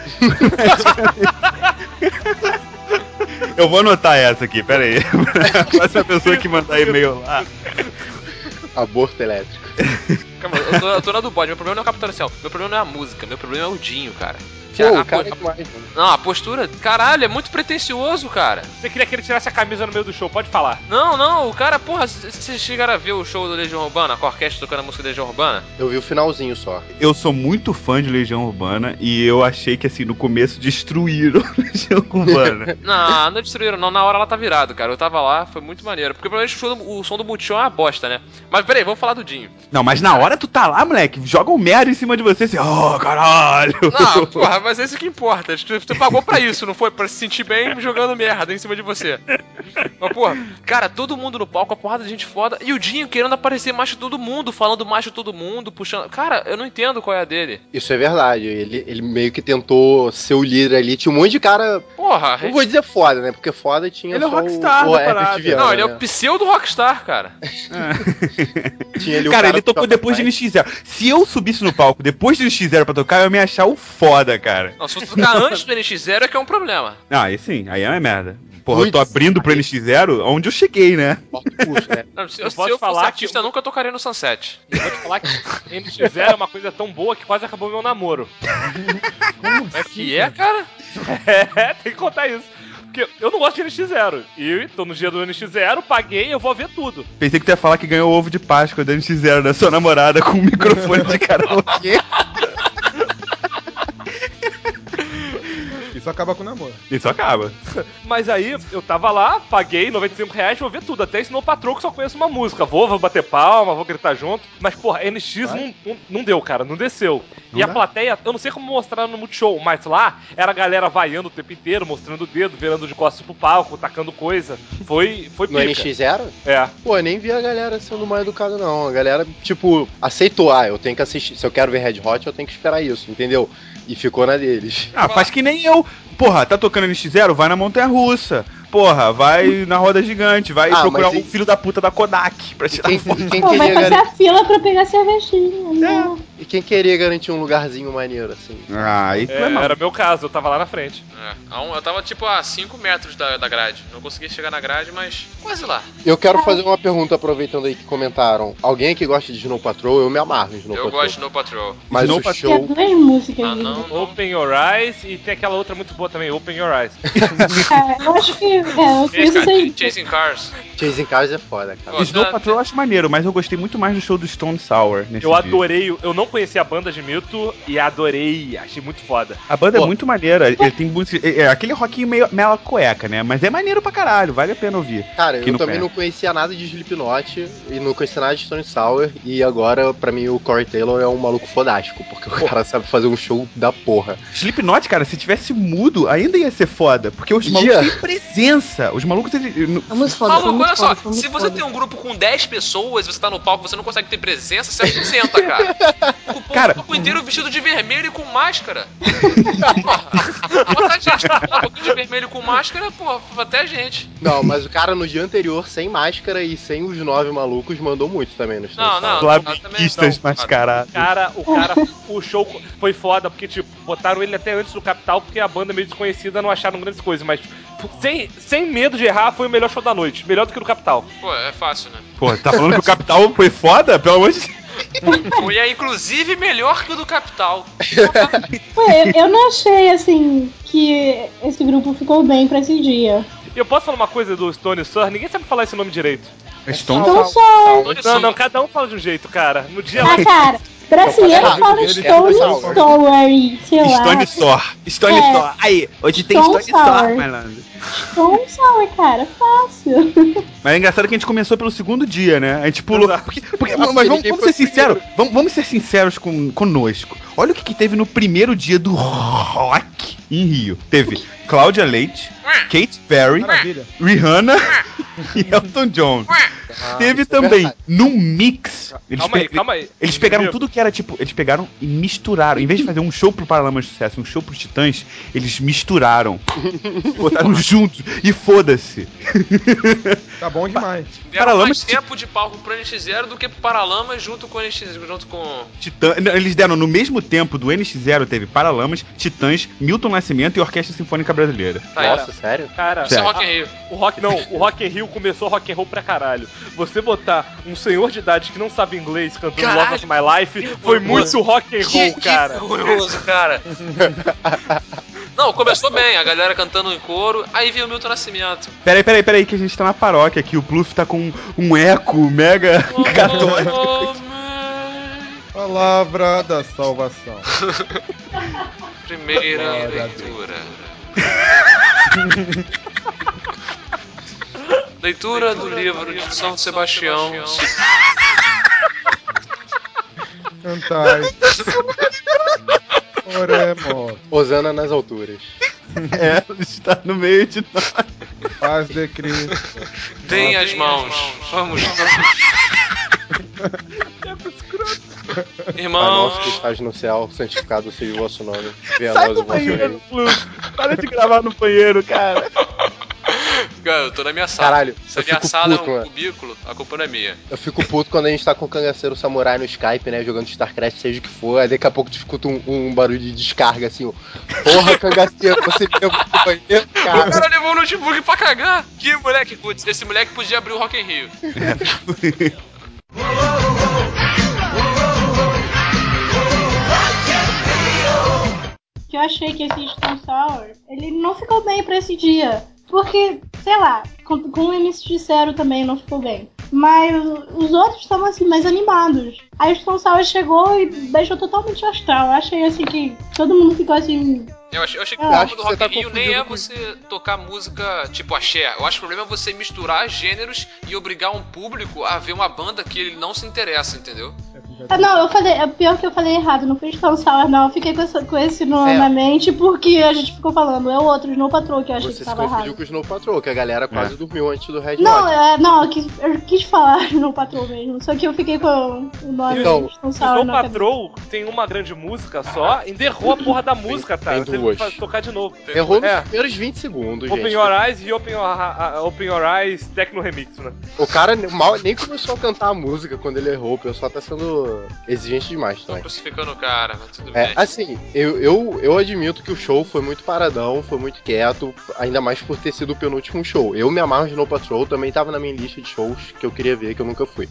Eu vou anotar essa aqui, pera aí. Essa pessoa que mandar e-mail lá. Aborto Elétrico. Calma, eu tô na do bode. Meu problema não é o Capitão Inicial. Meu problema não é a música. Meu problema é o Dinho, cara. Que não, a postura, caralho, é muito pretencioso, cara. Você queria que ele tirasse a camisa no meio do show, pode falar. Não, o cara, porra, vocês chegaram a ver o show do Legião Urbana, com a orquestra tocando a música da Legião Urbana? Eu vi o finalzinho só. Eu sou muito fã de Legião Urbana e eu achei que, assim, no começo destruíram Legião Urbana. Não destruíram, não. Na hora ela tá virado, cara. Eu tava lá, foi muito maneiro. Porque provavelmente o som do Multishow é uma bosta, né? Mas peraí, vamos falar do Dinho. Não, mas na hora tu tá lá, moleque, joga um merda em cima de você assim, caralho. Não, porra, mas é isso que importa. Tu pagou pra isso, não foi? Pra se sentir bem jogando merda em cima de você. Mas, porra, cara, todo mundo no palco, a porrada de gente foda. E o Dinho querendo aparecer macho de todo mundo, falando macho de todo mundo, puxando. Cara, eu não entendo qual é a dele. Isso é verdade. Ele meio que tentou ser o líder ali. Tinha um monte de cara. Porra, não vou dizer foda, né? Porque foda tinha ele só é o rockstar o da parada. Viana, não, ele é né? o pseudo rockstar, cara. Tinha ali cara, ele tocou depois de NX0. Se eu subisse no palco depois de NX0 pra tocar, eu ia me achar o foda, cara. Não, se você tocar antes do NX0 é que é um problema. Ah, aí sim, aí é uma merda. Porra, eu tô abrindo pro NX0 onde eu cheguei, né? Não, se eu fosse artista, eu nunca tocaria no Sunset. Eu vou te falar que NX0 é uma coisa tão boa que quase acabou meu namoro. Como é que é, cara? Tem que contar isso. Porque eu não gosto de NX0. E tô no dia do NX0, paguei, eu vou ver tudo. Pensei que tu ia falar que ganhou o ovo de Páscoa da NX0 da sua namorada com um microfone de karaokê. Isso acaba com o namoro. Isso acaba. Mas aí, eu tava lá, paguei R$95, vou ver tudo. Até ensinou o patrão que só conheço uma música. Vou bater palma, vou gritar junto. Mas, porra, NX não deu, cara, não desceu. Não e dá? A plateia, eu não sei como mostrar no Multishow, mas lá era a galera vaiando o tempo inteiro, mostrando o dedo, virando de costas pro palco, tacando coisa. Foi pica. No NX0? É. Pô, eu nem vi a galera sendo mal educada, não. A galera, tipo, aceitou. Eu tenho que assistir. Se eu quero ver Red Hot, eu tenho que esperar isso, entendeu? E ficou na deles. Faz que nem eu. Porra, tá tocando NX0? Vai na montanha-russa. Porra, vai na roda gigante. Vai procurar o filho da puta da Kodak pra tirar foto. Vai fazer a fila pra pegar cervejinha. E quem queria garantir um lugarzinho maneiro, assim? Era meu caso, eu tava lá na frente. Eu tava tipo a 5 metros da grade. Não consegui chegar na grade, mas quase lá. Eu quero fazer uma pergunta, aproveitando aí que comentaram. Alguém que gosta de Snow Patrol? Eu me amarro em Snow Patrol. Eu gosto de Snow Patrol. Mas Snow o Patrol... show... Tem duas músicas. Open Your Eyes e tem aquela outra muito boa também, Open Your Eyes. Eu acho que... eu conheço isso aí. Chasing Cars. Chasing Cars é foda, cara. Snow Patrol eu acho maneiro, mas eu gostei muito mais do show do Stone Sour nesse Eu dia. adorei, eu não conhecia a banda de Mito e adorei, achei muito foda. A banda é muito maneira, ele tem aquele rockinho meio mela cueca, né? Mas é maneiro pra caralho, vale a pena ouvir. Cara, eu também não conhecia nada de Slipknot e não conhecia nada de Stone Sour e agora, pra mim, o Corey Taylor é um maluco fodástico, porque o cara sabe fazer um show da porra. Slipknot, cara, se tivesse mudo, ainda ia ser foda, porque os malucos têm presença. Os malucos, Maluco, olha só, se você tem um grupo com 10 pessoas, você tá no palco, você não consegue ter presença, você senta, cara. O palco inteiro vestido de vermelho e com máscara. Botar gente no palco de vermelho com máscara, porra, até a gente. Não, mas o cara no dia anterior, sem máscara e sem os 9 malucos, mandou muito também no show. Não. Flamenguistas mascarados. O show foi foda, porque, tipo, botaram ele até antes do Capital, porque a banda meio desconhecida não acharam grandes coisas, mas sem medo de errar, foi o melhor show da noite. Melhor do que o do Capital. Pô, é fácil, né? Pô, tá falando que o Capital foi foda? Pelo amor de Deus. Foi, inclusive, melhor que o do Capital. Eu não achei, assim, que esse grupo ficou bem pra esse dia. Eu posso falar uma coisa do Stone Sour? Ninguém sabe falar esse nome direito. Stone Sour. Não, cada um fala de um jeito, cara. No dia cara, brasileiro fala Stone Sour, sei lá. Stone Sour. Aí, hoje tem Stone Sour, malandro. Stone Sour, cara, fácil. Mas é engraçado que a gente começou pelo segundo dia, né? A gente pulou. Mas vamos ser sinceros. Vamos ser sinceros conosco. Olha o que teve no primeiro dia do rock em Rio. Teve Cláudia Leite, Katy Perry, Rihanna e Elton John. Teve também, num mix. Calma aí. Eles pegaram tudo que era tipo. Eles pegaram e misturaram. Em vez de fazer um show pro Paralamas de Sucesso, um show pros Titãs, eles misturaram. Botaram juntos. E foda-se. Tá bom demais. Deram mais tempo de palco pro NX0 do que pro Paralamas junto com o NX0. Eles deram no mesmo tempo do NX0, teve Paralamas, Titãs, 1000 Milton Nascimento e Orquestra Sinfônica Brasileira. Nossa, sério? Cara, Isso é Rock in Rio. O Rock in Rio começou rock and roll pra caralho. Você botar um senhor de idade que não sabe inglês cantando Love of My Life foi muito rock and roll, cara. Que horroroso, cara. Não, começou bem, a galera cantando em coro, aí veio o Milton Nascimento. Peraí, que a gente tá na paróquia aqui, o Pluf tá com um eco mega católico. Palavra da salvação. Primeira leitura. Leitura do livro de São Sebastião. Cantai. Oremos. Osana nas alturas. Está no meio de nós. Paz de Cristo. Deem as mãos. Vamos. Pai Irmão. nosso que estás no céu, santificado seja o vosso nome. Venha a Sai nós do o vosso banheiro, reino. Pluf. Para de gravar no banheiro, cara. Cara, eu tô na minha sala. Caralho, se a eu minha fico sala puto, é um mano. cubículo, a culpa não é minha. Eu fico puto quando a gente tá com o Cangaceiro Samurai no Skype, né? Jogando StarCraft, seja o que for. Aí daqui a pouco tu escuta um barulho de descarga assim, ó. Porra, Cangaceiro, você me levou pro banheiro, O cara. cara levou o notebook pra cagar. Que moleque, putz, esse moleque podia abrir o Rock in Rio. Que eu achei que esse Stone Sour, ele não ficou bem pra esse dia. Porque, sei lá, com o MC Zero também não ficou bem. Mas os outros estavam assim, mais animados. Aí o Stone Sour chegou e deixou totalmente astral. Eu achei assim que todo mundo ficou assim. Eu achei que o Eu problema acho do que Rock você in tá Rio nem é confundindo você tocar música tipo axé. Eu acho que o problema é você misturar gêneros e obrigar um público a ver uma banda que ele não se interessa, entendeu? Ah, não, eu falei, é pior que eu falei errado, não foi Stone Sour, não. Eu fiquei com esse nome na mente porque a gente ficou falando. É o outro, Snow Patrol, que eu achei Você que se tava confundiu errado. com o Snow Patrol, que a galera quase dormiu antes do Red Não, Hot. não, eu quis falar Snow Patrol mesmo. Só que eu fiquei com o nome Então, Stone O Sour Snow na cabeça. Patrol tem uma grande música só, enterrou a porra da música, tá? tem Teve duas. que tocar de novo. Errou nos É. primeiros 20 segundos, Open gente. Your Eyes e Open Your Eyes Techno Remix, né? O cara mal nem começou a cantar a música quando ele errou. O pessoal tá sendo exigente demais Tô também. crucificando o cara, mas tudo bem. Assim, eu admito que o show foi muito paradão, foi muito quieto, ainda mais por ter sido o penúltimo show. Eu me amarro de Snow Patrol, também tava na minha lista de shows que eu queria ver, que eu nunca fui.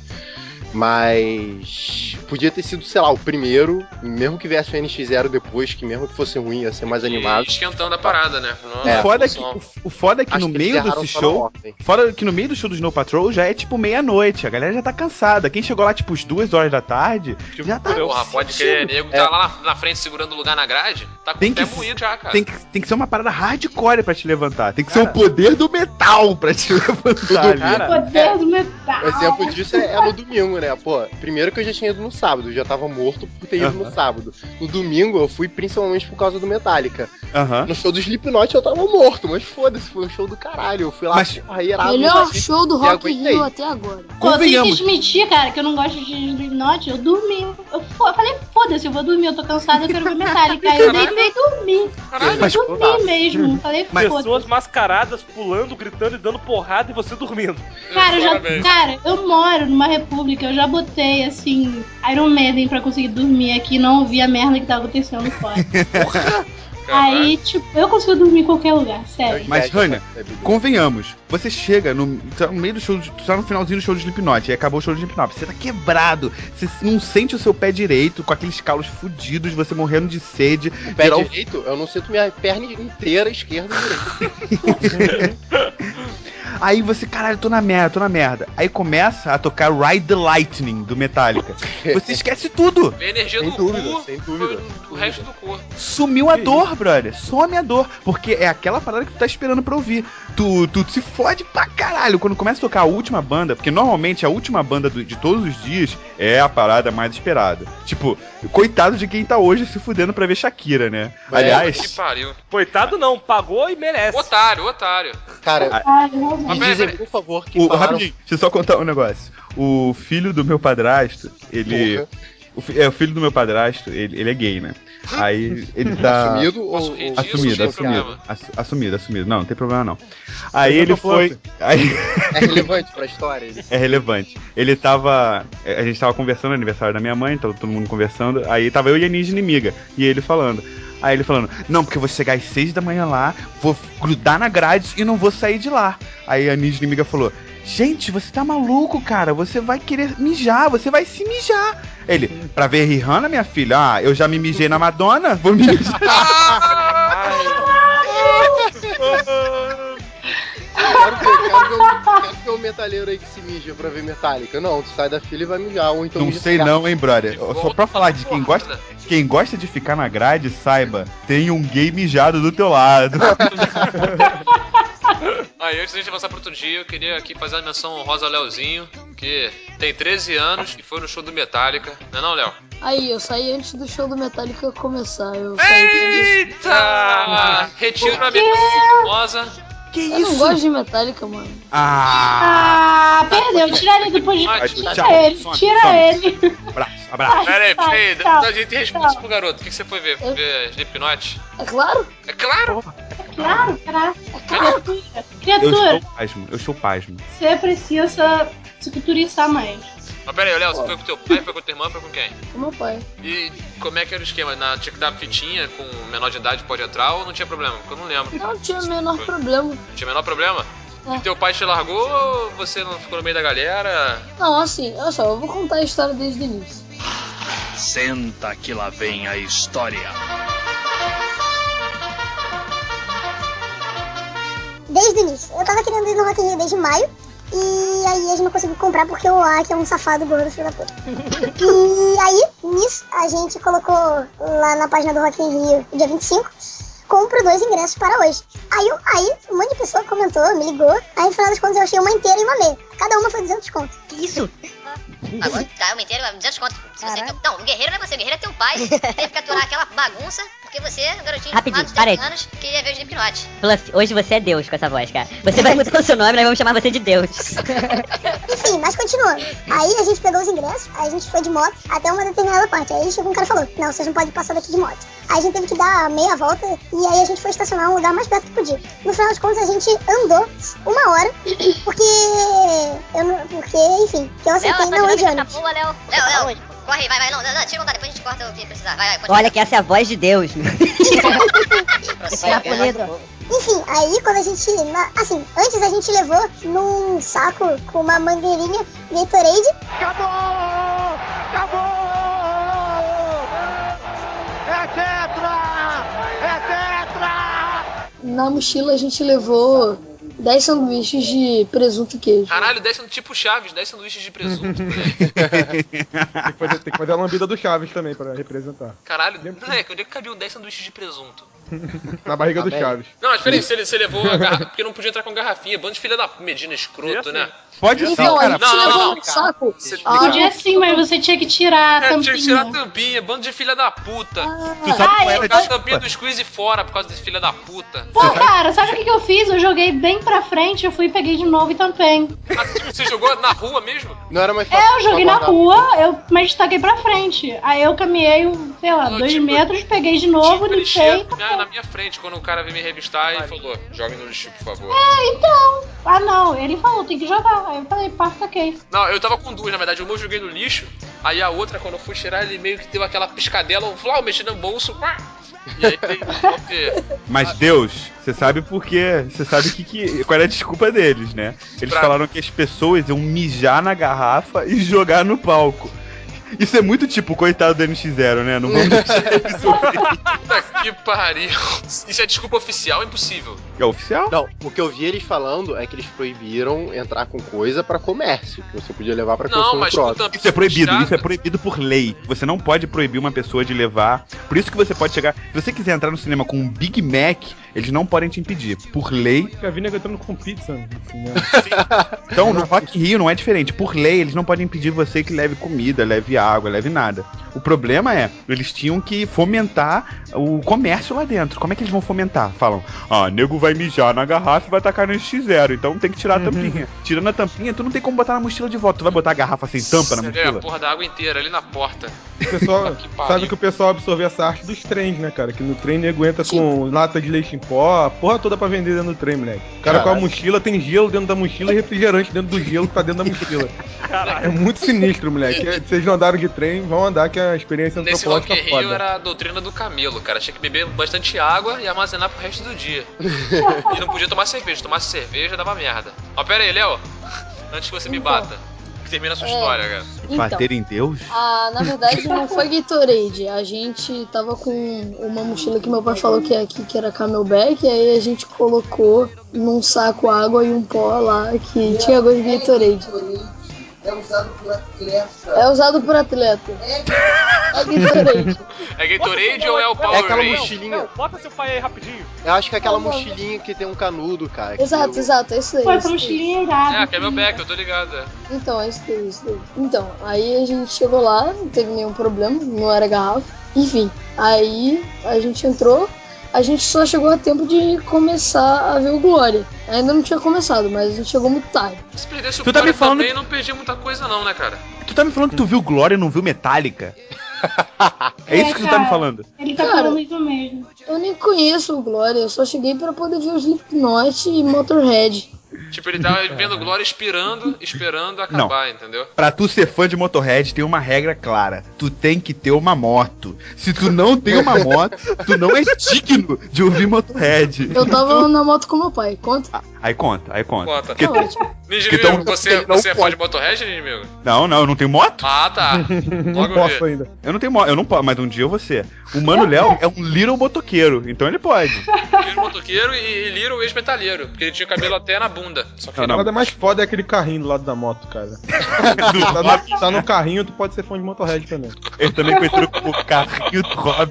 Mas podia ter sido, sei lá, o primeiro, mesmo que viesse o NX0 depois, que mesmo que fosse ruim, ia ser mais animado. E esquentando a parada, né? O foda é que Acho no que eles meio erraram desse só na show. ordem. Fora que no meio do show do Snow Patrol já é tipo meia-noite, a galera já tá cansada. Quem chegou lá tipo às 2 horas da tarde, já tá. Porra, pode crer, nego que tá lá na frente segurando o lugar na grade, tá com Tem o pé que- moído já, cara. Tem que ser uma parada hardcore pra te levantar. Tem que ser o poder do metal pra te levantar. ali. Cara, Poder do metal. O exemplo disso é no domingo, né? Pô, primeiro que eu já tinha ido no sábado, eu já tava morto por ter ido no sábado. No domingo eu fui principalmente por causa do Metallica. Aham. No show do Slipknot eu tava morto, mas foda-se, foi um show do caralho. Eu fui lá, Mas- porra, irado. Melhor não sei show do se Rock in aguentei. Rio até agora. Pô, eu tenho que Convenhamos. admitir, cara, que eu não gosto de Slipknot, eu dormi. Eu falei, foda-se, eu vou dormir, eu tô cansada, eu quero ver Metallica. Aí eu deitei e dormi. Mas- Eu dormi mesmo. Falei, pessoas foda-se. mascaradas pulando, gritando e dando porrada e você dormindo. Parabéns. Cara, eu moro numa república, eu já botei, assim, Iron Maiden pra conseguir dormir aqui e não ouvir a merda que tá acontecendo fora. Aí, tipo, eu consigo dormir em qualquer lugar, sério. Mas, Rania, convenhamos, você chega tá no meio do show, tu tá no finalzinho do show de Slipknot, e acabou o show de Slipknot, você tá quebrado, você não sente o seu pé direito, com aqueles calos fudidos, você morrendo de sede. Pé geral- direito, eu não sinto minha perna inteira, esquerda e direita. Aí você, caralho, tô na merda. Aí começa a tocar Ride the Lightning, do Metallica. Você esquece tudo. Vem a energia Sem do dúvida, cu sem dúvida. do resto do corpo. Sumiu a dor, brother. Some a dor. Porque é aquela parada que tu tá esperando pra ouvir. Tu se fode pra caralho quando começa a tocar a última banda. Porque normalmente a última banda de todos os dias é a parada mais esperada. Tipo, coitado de quem tá hoje se fudendo pra ver Shakira, né? Que Aliás, pariu. Coitado não, pagou e merece. Otário. Cara, Caralho. me dizem, por favor, que o, falaram... rapidinho, deixa eu só contar um negócio. O filho do meu padrasto, ele. Porra. O filho do meu padrasto, ele é gay, né? Aí ele tá. Assumido ou... Posso rir disso? Assumido. Sem problema. Assumido. Não tem problema não. Aí ele foi. Aí, É relevante pra história? Ele... é relevante. Ele tava. A gente tava conversando no aniversário da minha mãe, tava todo mundo conversando. Aí tava eu e a Ninja inimiga. E ele falando: Aí ele falando, não, porque eu vou chegar às 6 da manhã lá, vou grudar na grade e não vou sair de lá. Aí a ninja inimiga falou, gente, você tá maluco, cara, você vai querer mijar, você vai se mijar. Ele, pra ver Rihanna, minha filha? Ah, eu já me mijei na Madonna, vou me mijar. Quero ver um metalheiro aí que se mija pra ver Metallica. Não, tu sai da fila e vai mijar, ou então Não mija sei sem não, hein, brother. Só pra falar de quem gosta de ficar na grade, saiba, tem um gay mijado do teu lado. Aí, antes da gente avançar pro outro dia, eu queria aqui fazer a menção honrosa ao Leozinho, que tem 13 anos e foi no show do Metallica. Não é não, Léo? Aí, eu saí antes do show do Metallica começar. Eita! Retiro a menção honrosa. Que Eu não gosto de Metallica, mano. Perdeu. Tira ele do podcast. Tchau. Tira ele. Abraço. Pera aí, Tchau. a gente responde pro garoto. O que você foi ver? Foi ver Slipknot? É claro? É claro! Claro, caraca. Eu Criatura, estou pasmo. você precisa se culturizar mais. Mas pera aí, Léo, você foi com teu pai, foi com tua irmã, foi com quem? Com meu pai. E como é que era o esquema? Tinha que dar fitinha com menor de idade pode entrar ou não tinha problema? Porque eu não lembro. Não tinha o menor problema. Tinha menor problema? É. E teu pai te largou ou você não ficou no meio da galera? Não, assim, olha só, eu vou contar a história desde o início. Senta que lá vem a história. Desde o início. Eu tava querendo ir no Rock in Rio desde maio. E aí a gente não conseguiu comprar porque o Aki é um safado gordo, filho da puta. E aí, nisso, a gente colocou lá na página do Rock in Rio, dia 25, compro 2 ingressos para hoje. Aí um monte de pessoa comentou, me ligou. Aí no final das contas eu achei uma inteira e uma meia. Cada uma foi 200 conto. Que isso? Agora, tá, uma inteira, 200 conto. Não, o guerreiro não é você, o guerreiro é teu pai. Teve que aturar aquela bagunça, porque você é um garotinho Rapidinho, de para 10 aí. anos que ia ver o Slipknot. Hoje você é Deus com essa voz, cara. Você vai mudar o seu nome, nós vamos chamar você de Deus. Enfim, mas continuando. Aí a gente pegou os ingressos, aí a gente foi de moto até uma determinada parte. Aí chegou um cara e falou, não, vocês não podem passar daqui de moto. Aí a gente teve que dar meia volta e aí a gente foi estacionar um lugar mais perto que podia. No final das contas a gente andou 1 hora, porque enfim, que eu aceitei não ir de ônibus. Léo, corre aí, vai, não, tira contar, depois a gente corta o que precisar, vai. Olha que essa é a voz de Deus. Enfim, aí quando a gente, antes a gente levou num saco com uma mangueirinha Gatorade. Acabou! É tetra! Na mochila a gente levou 10 sanduíches de presunto e queijo. Caralho, 10 tipo Chaves, 10 sanduíches de presunto. Tem que fazer a lambida do Chaves também pra representar. Caralho, moleque, onde é que cabiam 10 sanduíches de presunto? Na barriga do Chaves. Não, mas peraí, você levou a garrafa, porque não podia entrar com garrafinha. Bando de filha da Medina escroto, né? Pode sim, Então, cara. a gente levou no saco. Podia sim, mas você tinha que tirar a tampinha. Tinha que tirar a tampinha, bando de filha da puta. Tu sabe qual era Jogar a tampinha do squeeze fora por causa desse filha da puta. Pô, cara, sabe o que eu fiz? Eu joguei bem pra frente, eu fui e peguei de novo e tampei. Você jogou na rua mesmo? Não era mais fácil. Eu joguei na rua, mas taquei pra frente. Aí eu caminhei, 2 metros, peguei de novo, limpei. Na minha frente, quando o cara veio me revistar e falou, jogue no lixo, por favor. Então. Ah, não, ele falou, tem que jogar. Aí eu falei, pá, taquei. Não, eu tava com 2, na verdade. Uma eu joguei no lixo, aí a outra, quando eu fui tirar, ele meio que deu aquela piscadela, eu mexi no bolso. E aí Mas Deus, você sabe por quê? Você sabe qual era a desculpa deles, né? Eles falaram que as pessoas iam mijar na garrafa e jogar no palco. Isso é muito tipo coitado do NX0, né? Não vamos deixar isso. Puta que pariu. Isso é desculpa oficial? É impossível. É oficial? Não, o que eu vi eles falando é que eles proibiram entrar com coisa pra comércio, que você podia levar pra consumo próprio. Isso é proibido por lei. Você não pode proibir uma pessoa de levar. Por isso que você pode chegar. Se você quiser entrar no cinema com um Big Mac, eles não podem te impedir. Por lei. Já vi nego entrando com pizza no cinema. Então, no Rock in Rio não é diferente. Por lei, eles não podem impedir você que leve comida, leve água, leve nada. O problema é, eles tinham que fomentar o comércio lá dentro. Como é que eles vão fomentar? Falam, nego vai mijar na garrafa e vai tacar no X0, então tem que tirar a tampinha. Tirando a tampinha, tu não tem como botar na mochila de volta. Tu vai botar a garrafa sem tampa na mochila? É, a porra da água inteira ali na porta. O pessoal, sabe que o pessoal absorveu essa arte dos trens, né, cara? Que no trem nego entra com lata de leite em pó, a porra toda pra vender dentro do trem, moleque. O cara com a mochila, tem gelo dentro da mochila e refrigerante dentro do gelo que tá dentro da mochila. Caralho. É muito sinistro, moleque. Vocês não andaram de trem, vão andar que a experiência Nesse antropológica Rock in é foda. Rio era a doutrina do camelo, cara. Tinha que beber bastante água e armazenar pro resto do dia. E não podia tomar cerveja. Se tomasse cerveja, dava merda. Ó, pera aí, Léo. Antes que você me bata. Que termina a sua história, cara. Bater em Deus? Na verdade não foi Gatorade. A gente tava com uma mochila que meu pai falou que era Camelback, e aí a gente colocou num saco água e um pó lá que tinha gosto de Gatorade. É usado por atleta. É usado por atleta. É Gatorade. É Gatorade ou é o Power É aquela Rangers? mochilinha. Não, bota seu pai aí rapidinho. Eu acho que é aquela mochilinha que tem um canudo, cara. Exato, é isso aí. Pô, essa mochilinha é irada. É, Camelback, eu tô ligado. Então, é isso daí. Então, aí a gente chegou lá, não teve nenhum problema, não era garrafa. Enfim, aí a gente entrou, a gente só chegou a tempo de começar a ver o Glória. Ainda não tinha começado, mas a gente chegou muito tarde. Se perdesse o Tu tá Glória me falando também, não perdia muita coisa não, né, cara? Tu tá me falando que tu viu Glória e não viu Metallica? É isso que tu tá me falando? Ele tá falando isso mesmo. Eu nem conheço o Glória, eu só cheguei pra poder ver o Slipknot e Motorhead. Tipo, ele tava vendo Glória esperando acabar, entendeu? Pra tu ser fã de Motorhead, tem uma regra clara. Tu tem que ter uma moto. Se tu não tem uma moto, tu não é digno de ouvir Motorhead. Eu tava na moto com meu pai, conta? Aí conta. Conta. Porque, Tá ótimo. Ninja Então, Inimigo, você é fã de Motorhead, Ninja Inimigo? não, eu não tenho moto. Ah, tá. Não Logo posso vi. ainda. Eu não tenho moto, eu não posso, mas um dia eu vou ser. O Mano Léo é um little motoqueiro, então ele pode. Motoqueiro e Little ex-metalheiro, porque ele tinha cabelo até na bunda. Só que A parada mais foda é aquele carrinho do lado da moto, cara. Tá no carrinho, tu pode ser fã de Motorhead também. Eu também conheci o carrinho do Robin.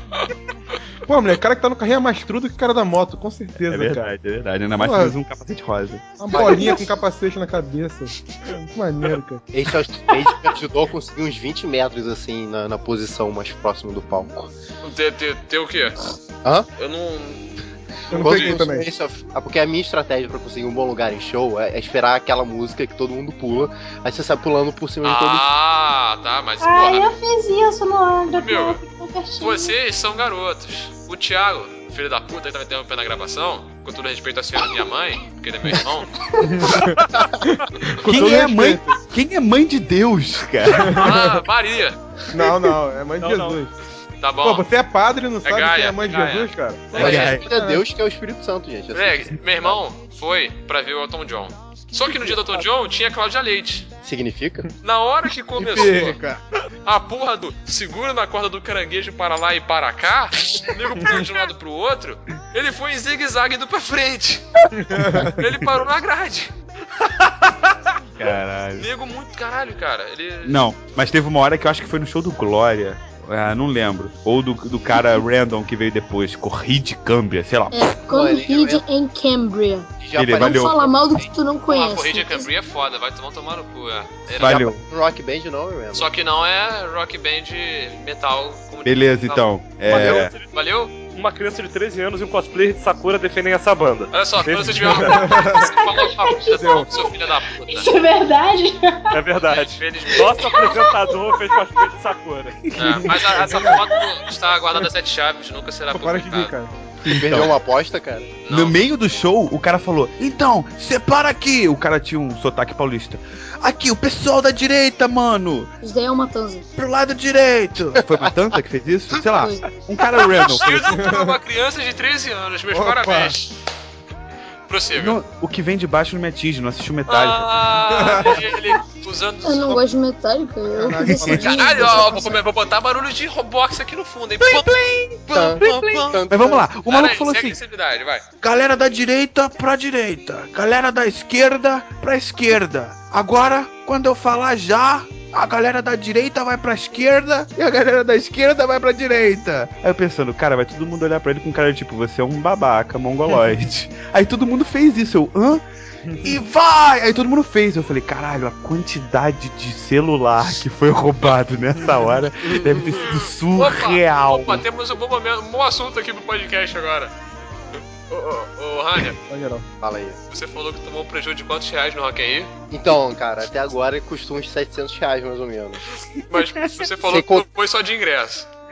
Pô, moleque, o cara que tá no carrinho é mais trudo que o cara da moto, com certeza, É cara. verdade. Ainda mais se Porra. usa um capacete rosa. Uma bolinha com capacete na cabeça. É muito maneiro, cara. Ele me ajudou a conseguir uns 20 metros, assim, na posição mais próxima do palco. Ter o quê? Hã? Eu não... Eu não Quando peguei eu também. porque a minha estratégia pra conseguir um bom lugar em show é esperar aquela música que todo mundo pula, aí você sai pulando por cima de todo mundo. Ah, tá, mas Ah, porra. eu fiz isso no Andra, Meu, ficou pertinho. Vocês são garotos. O Thiago, filho da puta, que tá me interrompendo a gravação, com todo respeito à senhora minha mãe, porque ele é meu irmão. Quem é mãe de Deus, cara? Ah, Maria. Não, é mãe de Jesus. Tá bom. Pô, você é padre e não sabe Gaia, quem é mãe de Gaia. Jesus, cara? É Deus que é o Espírito Santo, gente. Moleque, meu irmão foi pra ver o Elton John. Só que no dia do Elton John tinha Cláudia Leite. Significa? Na hora que começou Fica. a porra do segura na corda do caranguejo para lá e para cá, o nego pulando de um lado pro outro, ele foi em zigue-zague indo pra frente. Ele parou na grade. Caralho. Nego muito caralho, cara. Ele... Não, mas teve uma hora que eu acho que foi no show do Glória. Ah, não lembro. Ou do cara random que veio depois, Corride Cambria, sei lá. É, Corride em Cambria. Ele Não valeu. fala mal do que tu não Pô, a conhece. corrida de Cambria é foda, vão tomar no cu, é. Valeu. Rock Band não, Random. Só que não é rock band metal. Como Beleza, então. É. Valeu? Uma criança de 13 anos e um cosplayer de Sakura defendem essa banda. Olha só, quando você tiver uma... Você falou com a puta, seu filho da puta. Isso é verdade? É verdade. Felizmente. Nosso apresentador fez cosplay de Sakura. É, mas essa foto está guardada a 7 chaves, nunca será Para de rir, publicada. cara. Perdeu uma aposta, cara? No meio do show, o cara falou: então, separa aqui. O cara tinha um sotaque paulista. Aqui, o pessoal da direita, mano. Isso daí é uma Matanza. Pro lado direito. Foi Matanza que fez isso? Sei lá. Um cara random. Escrito por uma criança de 13 anos, meus Opa. parabéns. Prossiga. Não, o que vem de baixo não me atinge, não assistiu metade. Ah, ele usando... Eu não gosto de Metallica, eu que decidi. Caralho, ó, vou botar barulho de Roblox aqui no fundo, hein? Mas vamos lá, o maluco falou assim: vai. galera da direita pra direita, galera da esquerda pra esquerda. Agora, quando eu falar já, a galera da direita vai pra esquerda e a galera da esquerda vai pra direita. Aí eu pensando, cara, vai todo mundo olhar pra ele com cara de tipo, você é um babaca, mongoloide. Aí todo mundo fez isso, eu, hã? E vai! Aí todo mundo fez. Eu falei, caralho, a quantidade de celular que foi roubado nessa hora deve ter sido surreal. Opa, temos um bom momento, um bom assunto aqui pro podcast agora. Ô, Rania, fala aí. Você falou que tomou um prejuízo de quantos reais no Rock in Rio? Então, cara, até agora custou uns R$700 mais ou menos. Mas você falou que foi só de ingresso.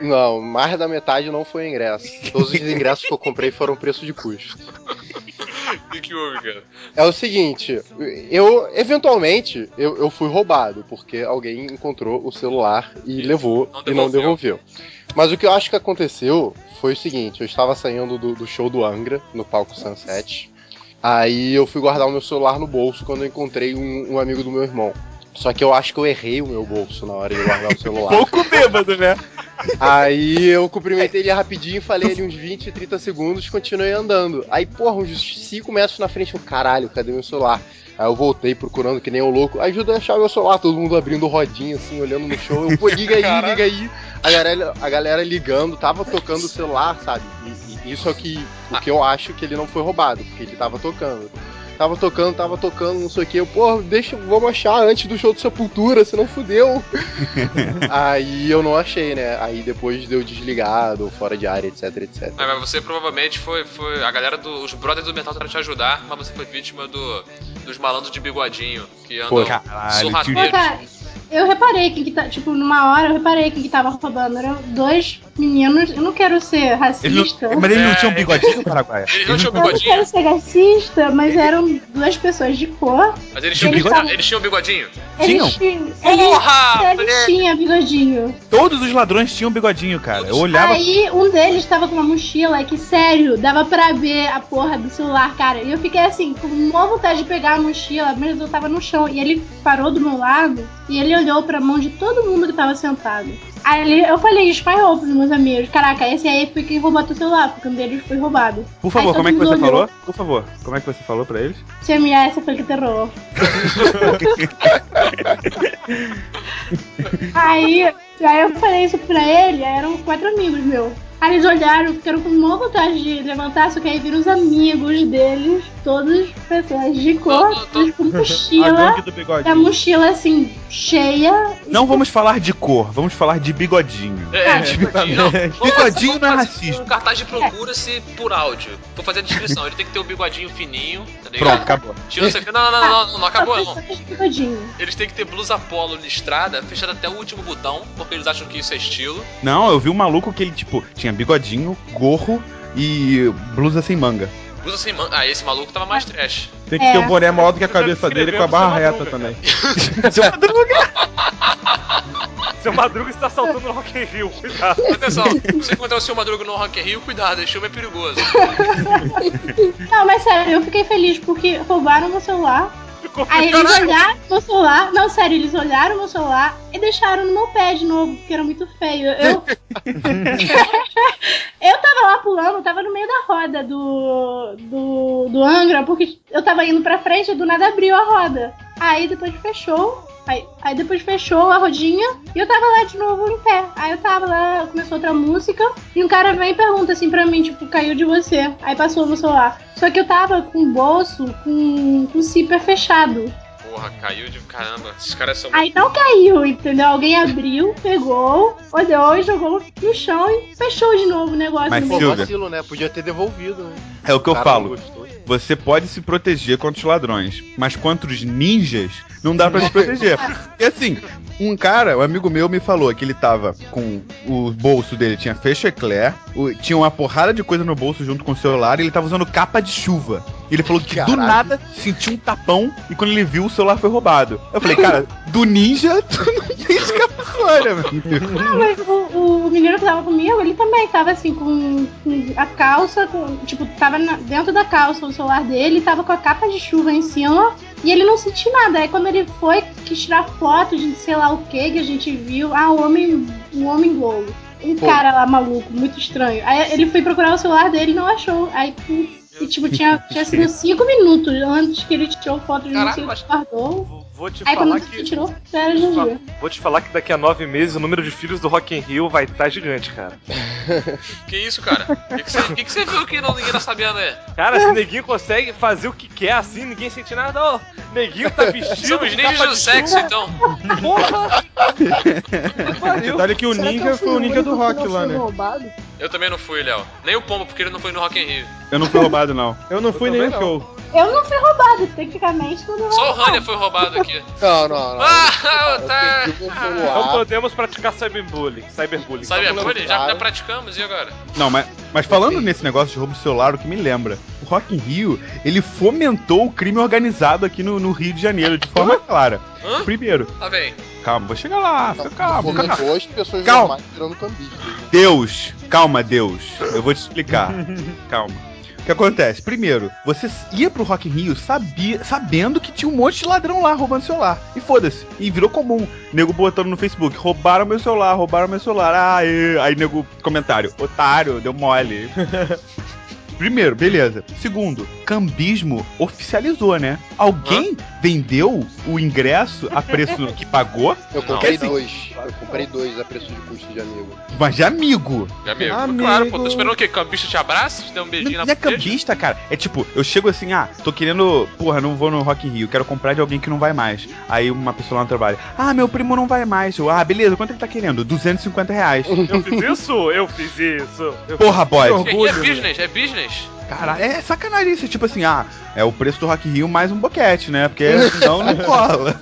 Não, mais da metade não foi ingresso. Todos os ingressos que eu comprei foram preço de custo. O que houve, cara? É o seguinte, eventualmente, eu fui roubado, porque alguém encontrou o celular e levou e não devolveu. Mas o que eu acho que aconteceu foi o seguinte, eu estava saindo do show do Angra, no palco Sunset. Aí eu fui guardar o meu celular no bolso quando eu encontrei um amigo do meu irmão. Só que eu acho que eu errei o meu bolso na hora de guardar o celular. Pouco bêbado, né? Aí eu cumprimentei ele rapidinho, falei ele uns 20, 30 segundos e continuei andando. Aí, porra, uns 5 metros na frente, eu, caralho, cadê meu celular? Aí eu voltei procurando que nem o louco. Ajuda a achar meu celular, todo mundo abrindo rodinha assim, olhando no show. Eu, pô, liga aí, liga aí. A galera ligando, tava tocando o celular, sabe? E isso é o que eu acho que ele não foi roubado, porque ele tava tocando. Tava tocando, não sei o que. Eu, pô, vamos achar antes do show do Sepultura, senão fudeu. Aí eu não achei, né? Aí depois deu desligado, fora de área, etc, etc. Mas você provavelmente foi a galera os brothers do metal tentaram te ajudar, mas você foi vítima dos malandros de bigodinho que andam sorrateiros. Eu reparei quem que tá, tipo, numa hora eu reparei quem que tava roubando. Eram 2 meninos, eu não quero ser racista. Mas eles não tinham bigodinho no Paraguai? Eles não tinham Eu não bigodinho? quero ser racista, mas eram 2 pessoas de cor. Mas eles tinham bigodinho? Eles tinham bigodinho? Eles tinham bigodinho. Todos os ladrões tinham bigodinho, cara. Eu olhava... Aí um deles tava com uma mochila que, sério, dava pra ver a porra do celular, cara. E eu fiquei assim, com uma vontade de pegar a mochila, mas eu tava no chão. E ele parou do meu lado e ele olhou pra mão de todo mundo que tava sentado. Aí eu falei, espalhou pros meus amigos. Caraca, esse aí foi quem roubou teu celular, porque um deles foi roubado. Por favor, como é que você falou? Por favor, como é que você falou pra eles? CMA, essa foi que terror. Aí eu falei isso pra ele, aí eram 4 amigos meus. Aí eles olharam, ficaram com uma vontade de levantar, só que aí viram os amigos deles, todas pessoas de cor, com mochila, e a mochila assim, cheia. Não vamos falar de cor, vamos falar de bigodinho. De bigodinho. Bigodinho não é racista. Um cartaz de procura-se por áudio. Vou fazer a descrição, ele tem que ter o bigodinho fininho, tá ligado? Pronto, acabou. Não acabou não. Bigodinho. Eles têm que ter blusa polo listrada, fechada até o último botão, porque eles acham que isso é estilo. Não, eu vi um maluco que ele, tipo, tinha bigodinho, gorro e blusa sem manga. Blusa sem manga? Ah, esse maluco tava mais trash. Tem que ter um boné maior do que a cabeça dele com a barra reta também. Seu Madruga está saltando no Rock in Rio, cuidado. Atenção, se você encontrar o seu Madruga no Rock in Rio, cuidado, esse filme é perigoso. Não, mas sério, eu fiquei feliz porque roubaram meu celular. Aí eles olharam meu celular. Não, sério, eles olharam meu celular e deixaram no meu pé de novo, porque era muito feio. Eu tava lá pulando, eu tava no meio da roda do Angra, porque eu tava indo pra frente e do nada abriu a roda. Aí depois fechou. Aí depois fechou a rodinha e eu tava lá de novo em pé. Aí eu tava lá, começou outra música e um cara vem e pergunta assim pra mim, tipo, caiu de você. Aí passou no celular. Só que eu tava com o bolso com o zíper fechado. Porra, caiu de caramba. Esses caras são... Aí não caiu, entendeu? Alguém abriu, pegou, olhou e jogou no chão e fechou de novo o negócio. Mas, no Silvia, vacilo, né? Podia ter devolvido, né? É o que eu falo. Você pode se proteger contra os ladrões, mas contra os ninjas, não dá pra se proteger. E assim, um amigo meu me falou que ele tava com o bolso dele, tinha fecho eclair, tinha uma porrada de coisa no bolso junto com o celular e ele tava usando capa de chuva. E ele falou que do nada sentiu um tapão e quando ele viu o celular foi roubado. Eu falei, cara, do ninja tu não tem escapatória, meu amigo. Não, mas o menino que tava comigo, ele também tava assim com a calça, tipo, tava dentro da calça o celular dele, tava com a capa de chuva em cima e ele não sentiu nada. Aí quando ele quis tirar foto de sei lá o que a gente viu, um homem golo. Cara lá maluco, muito estranho. Aí ele foi procurar o celular dele e não achou. Aí, e, tipo, tinha sido 5 minutos antes que ele tirou foto de não sei o que guardou. Vou te Aí falar quando que... tirou, era GG. Vou te falar que daqui a 9 meses o número de filhos do Rock in Rio vai estar gigante, cara. Que isso, cara? O que você viu que ninguém tá sabendo aí? Cara, se neguinho consegue fazer o que quer assim, ninguém sente nada, ó. Neguinho tá vestido. São os ninjas do sexo, então. Porra! Detalhe que o ninja foi o ninja do rock lá, né? Roubado? Eu também não fui, Léo. Nem o Pombo, porque ele não foi no Rock in Rio. Eu não fui roubado, não. Eu não fui nenhum show. Eu não fui roubado, tecnicamente tudo Só o Rania foi roubado aqui. Não. Tá. Não podemos praticar cyberbullying. Cyberbullying, já praticamos, e agora? Não, mas falando nesse negócio de roubo de celular, o que me lembra, o Rock in Rio, ele fomentou o crime organizado aqui no Rio de Janeiro, de forma clara. Primeiro. Tá bem. Calma, vou chegar lá, fica calmo. As pessoas calma. tirando cambista. Deus, calma, Deus. Eu vou te explicar. Calma. O que acontece? Primeiro, você ia pro Rock in Rio sabendo que tinha um monte de ladrão lá roubando celular. E foda-se. E virou comum. Nego botando no Facebook, roubaram meu celular. Aí nego, comentário, otário, deu mole. Primeiro, beleza. Segundo, cambismo oficializou, né? Alguém vendeu o ingresso a preço que pagou? Eu comprei dois. Eu comprei dois a preço de custo de amigo. Mas de amigo. De amigo. Claro, pô. Tô esperando o quê? Cambista te abraça? Te dê um beijinho na bochecha? Não é cambista, cara. É tipo, eu chego assim, tô querendo... Porra, não vou no Rock in Rio. Quero comprar de alguém que não vai mais. Aí uma pessoa lá no trabalho. Meu primo não vai mais. Eu, beleza. Quanto ele tá querendo? R$250. Eu fiz isso. Porra, boy. É business. Cara, é sacanagem isso. Tipo assim, é o preço do Rock in Rio mais um boquete, né? Porque senão não cola.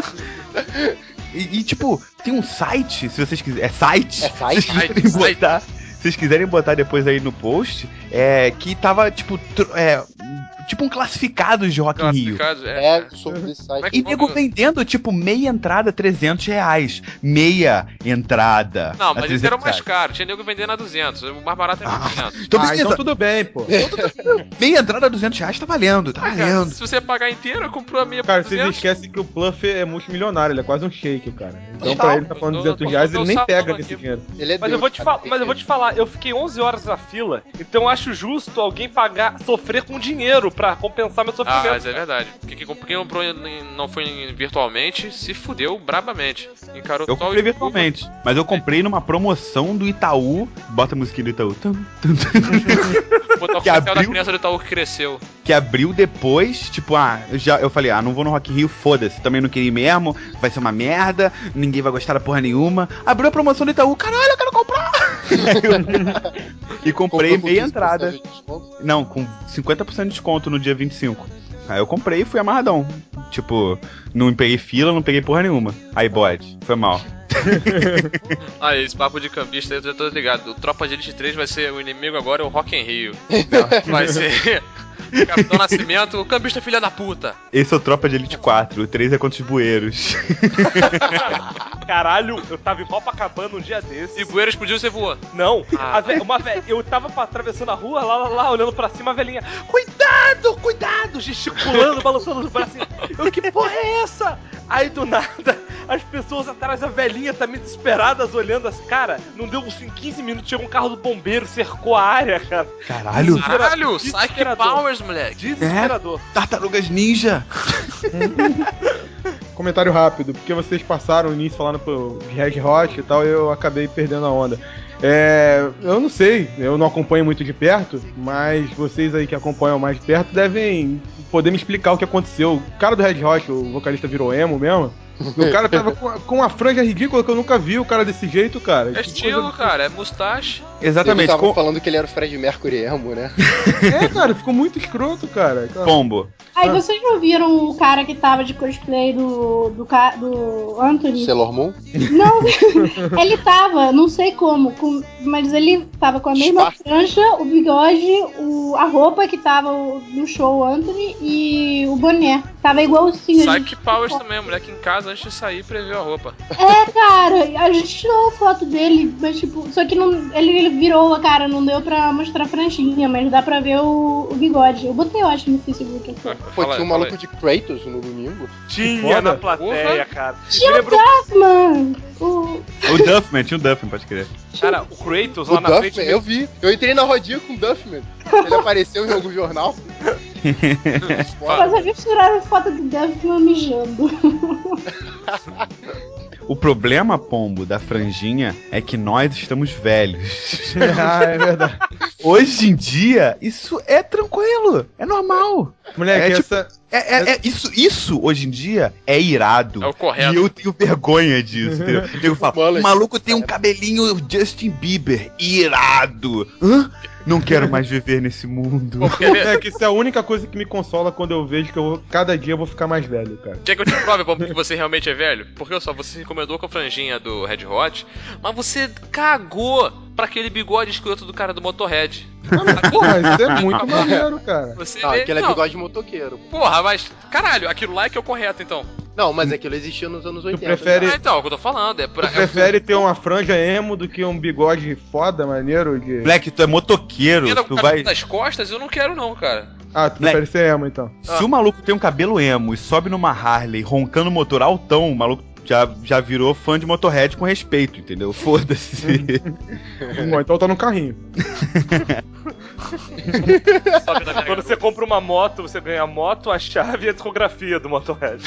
E tipo, tem um site, se vocês quiserem. É site? Se vocês quiserem botar depois aí no post, que tava, tipo um classificados de Rock in Rio. Sobre esse site. E nego vendendo, tipo, meia entrada, R$300. Meia entrada. Não, mas eles eram mais caros. Tinha nego vendendo a 200. O mais barato é 200. Então tudo bem, pô. Meia entrada a R$200 tá valendo, tá valendo. Cara, se você pagar inteiro, eu compro a meia. Cara, vocês esquecem que o Pluff é multimilionário, ele é quase um shake, cara. Então pra ele tá falando R$200, ele nem pega desse dinheiro. Mas eu vou te falar, eu fiquei 11 horas na fila, então eu acho justo alguém sofrer com dinheiro pra compensar meu sofrimento. Mas é verdade. Quem comprou não foi virtualmente, se fudeu brabamente. Eu comprei virtualmente, mas eu comprei numa promoção do Itaú. Bota a musiquinha do Itaú. Botar o papel da criança do Itaú que cresceu. Que abriu depois, tipo, eu falei, não vou no Rock in Rio, foda-se, também não queria ir mesmo, vai ser uma merda, ninguém vai gostar da porra nenhuma. Abriu a promoção do Itaú, caralho, eu quero comprar! E comprei meia entrada. Não, com 50% de desconto no dia 25. Aí eu comprei e fui amarradão. Tipo, não peguei fila, não peguei porra nenhuma. Aí, bode, foi mal. Esse papo de cambista, eu já tô ligado. O Tropa de Elite 3 vai ser o inimigo agora, é o Rock in Rio. Vai ser Capitão Nascimento, o cambista filha da puta. Esse é o Tropa de Elite 4, o 3 é contra os bueiros. Caralho, eu tava em Copacabana um dia desses. E bueiro explodiu e você voou? Não, eu tava atravessando a rua, lá, olhando pra cima, a velhinha, cuidado, gesticulando, balançando os bracinhos. Que porra é essa? Aí do nada, as pessoas atrás da velhinha também desesperadas olhando assim, cara, não deu uns 15 minutos, chegou um carro do bombeiro, cercou a área, cara. Caralho, Psyche Powers, moleque. Desesperador. Tartarugas Ninja. Comentário rápido, porque vocês passaram o início falando de Red Hot e tal, eu acabei perdendo a onda. Eu não sei, eu não acompanho muito de perto, mas vocês aí que acompanham mais de perto devem poder me explicar o que aconteceu. O cara do Red Hot, o vocalista, virou emo mesmo? O cara tava com uma franja ridícula que eu nunca vi o cara desse jeito, cara. É estilo, cara, é mustache. Exatamente. Eles estavam falando que ele era o Fred Mercury emo, né? Cara, ficou muito escroto, cara. Pombo. Aí vocês não viram o cara que tava de cosplay do Anthony? Sailor Moon? Não, ele tava, não sei como, mas ele tava com a mesma franja, o bigode, a roupa que tava no show Anthony e o boné. Tava igualzinho. Psyche Powers também, a mulher que em casa antes de sair previu a roupa. Cara, a gente tirou a foto dele, mas tipo, só que não, ele virou a cara, não deu pra mostrar a franjinha, mas dá pra ver o bigode. Eu botei, eu acho, no Facebook. Pô, tinha um maluco de Kratos no domingo. Tinha na plateia, cara. Tinha o Duffman! O Duffman, tinha o Duffman, pode crer. Cara, o Kratos lá na frente... Eu vi, eu entrei na rodinha com o Duffman. Ele apareceu em algum jornal. Mas eu vi que tiraram foto do Duffman mijando. O problema, Pombo, da franjinha é que nós estamos velhos. É verdade. Hoje em dia, isso é tranquilo, é normal. Moleque, Isso hoje em dia é irado. É o correto. E eu tenho vergonha disso, entendeu? Eu falo, o maluco tem um cabelinho Justin Bieber, irado. Hã? Não quero mais viver nesse mundo. É que isso é a única coisa que me consola quando eu vejo que cada dia eu vou ficar mais velho, cara. Quer que eu te prove como que você realmente é velho? Porque só, você se recomendou com a franjinha do Red Hot, mas você cagou pra aquele bigode escroto do cara do Motorhead. Porra, isso é muito maneiro, cara. Aquele é bigode de motoqueiro. Porra, mas, caralho, aquilo lá é que é o correto, então. Não, mas aquilo existia nos anos 80. Prefere... então, é o que eu tô falando. Tu prefere ter uma franja emo do que um bigode foda, maneiro? De... Black, tu é motoqueiro, tu vai... das costas, eu não quero não, cara. Ah, tu prefere ser emo, então. Se o maluco tem um cabelo emo e sobe numa Harley roncando o motor altão, o maluco já virou fã de Motorhead com respeito, entendeu? Foda-se. Bom, então tá no carrinho. Quando você compra uma moto, você ganha a moto, a chave e a discografia do Motorhead.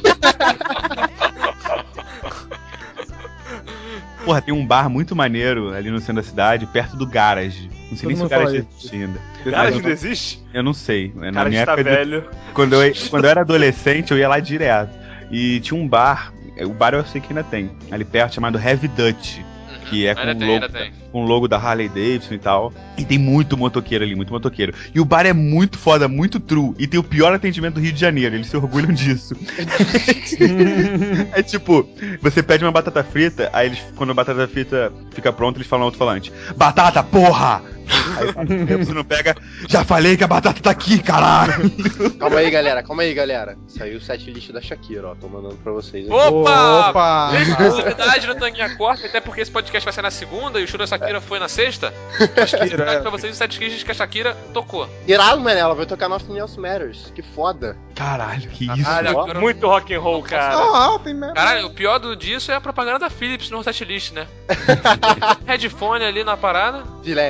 Porra, tem um bar muito maneiro ali no centro da cidade, perto do Garage. Não sei nem se o Garage existe ainda. Garage ainda existe? Eu não sei. Na minha época, velho. Quando eu era adolescente, eu ia lá direto. E tinha um bar, o bar eu sei que ainda tem, ali perto, chamado Heavy Dutch. Que é com o logo da Harley Davidson e tal. E tem muito motoqueiro ali, muito motoqueiro. E o bar é muito foda, muito true. E tem o pior atendimento do Rio de Janeiro, eles se orgulham disso. É tipo, você pede uma batata frita, aí eles, quando a batata frita fica pronta, eles falam no alto-falante: batata, porra! Aí você não pega, já falei que a batata tá aqui, caralho! Calma aí, galera. Saiu o setlist da Shakira, ó. Tô mandando pra vocês aqui. Opa! Exclusividade no Tanguinha Corp, até porque esse podcast vai ser na segunda e o show da Shakira foi na sexta. Shakira, pra vocês os 7 quilos que a Shakira tocou. Irado, mano, ela vai tocar Nothing Else Matters. Que foda. Caralho, que isso? Caralho, muito rock and roll, cara. Caralho, o pior disso é a propaganda da Philips no setlist, né? Headphone ali na parada.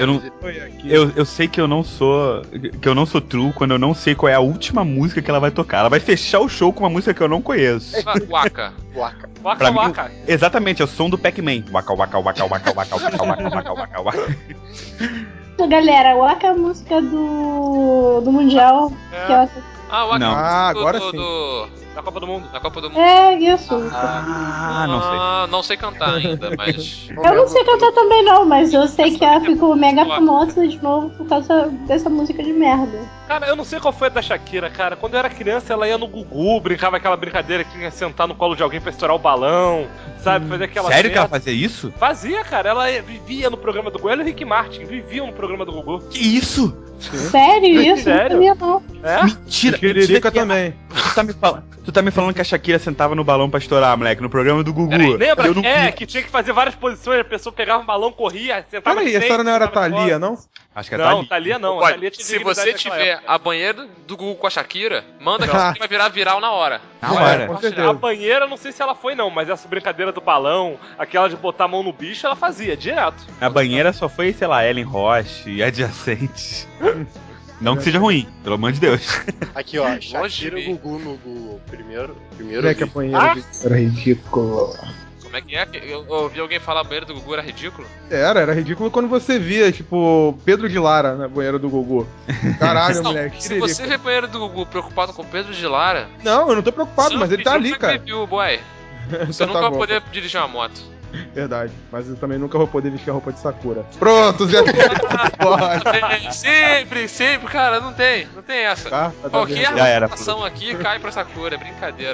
Eu sei que eu não sou true quando eu não sei qual é a última música que ela vai tocar. Ela vai fechar o show com uma música que eu não conheço. Waka. Waka. Exatamente, é o som do Pac-Man. Waka, waka, waka, waka, waka, waka, waka, waka, waka. Galera, Waka é a música do Mundial. Que ela... Waka. Não. Agora sim. Da Copa do Mundo. É, isso. Não sei. Não sei cantar ainda, mas... Eu não sei cantar também não, mas eu sei que ela ficou mega famosa de novo por causa dessa música de merda. Cara, eu não sei qual foi a da Shakira, cara. Quando eu era criança, ela ia no Gugu, brincava aquela brincadeira que tinha que sentar no colo de alguém pra estourar o balão, sabe? Fazer aquela... Sério que ela fazia isso? Fazia, cara. Ela vivia no programa do Gugu. Ela e o Rick Martin viviam no programa do Gugu. Que isso? Sério isso? Sério? Não sabia, não. É? Mentira. Tiririca também. Tu tá me falando que a Shakira sentava no balão pra estourar, moleque, no programa do Gugu. Lembra? Que tinha que fazer várias posições, a pessoa pegava um balão, corria, sentava... Peraí, essa hora não era Thalia, não? Acho que é Não, Thalia não. Olha, Thalia tinha se você tiver a banheira do Google com a Shakira, manda que ela vai virar viral na hora. Na hora. Com certeza. A banheira, não sei se ela foi não, mas essa brincadeira do balão, aquela de botar a mão no bicho, ela fazia, direto. A banheira só foi, sei lá, Ellen Roche e adjacentes. Não que seja ruim, pelo amor de Deus. Aqui, ó, Shakira e Gugu no Google. Primeiro É que a banheira era ridículo. Como é que é? Eu ouvi alguém falar a banheira do Gugu era ridículo? Era ridículo quando você via, tipo, Pedro de Lara na banheira do Gugu. Caralho, moleque. Se você vê a banheira do Gugu preocupado com Pedro de Lara... Não, eu não tô preocupado, mas ele tá ali, cara. Review, boy. Você nunca vai poder dirigir uma moto. Verdade, mas eu também nunca vou poder vestir a roupa de Sakura. Pronto, Zé. Sempre, cara, não tem essa. Tá Qualquer ação aqui cai pra Sakura, é brincadeira.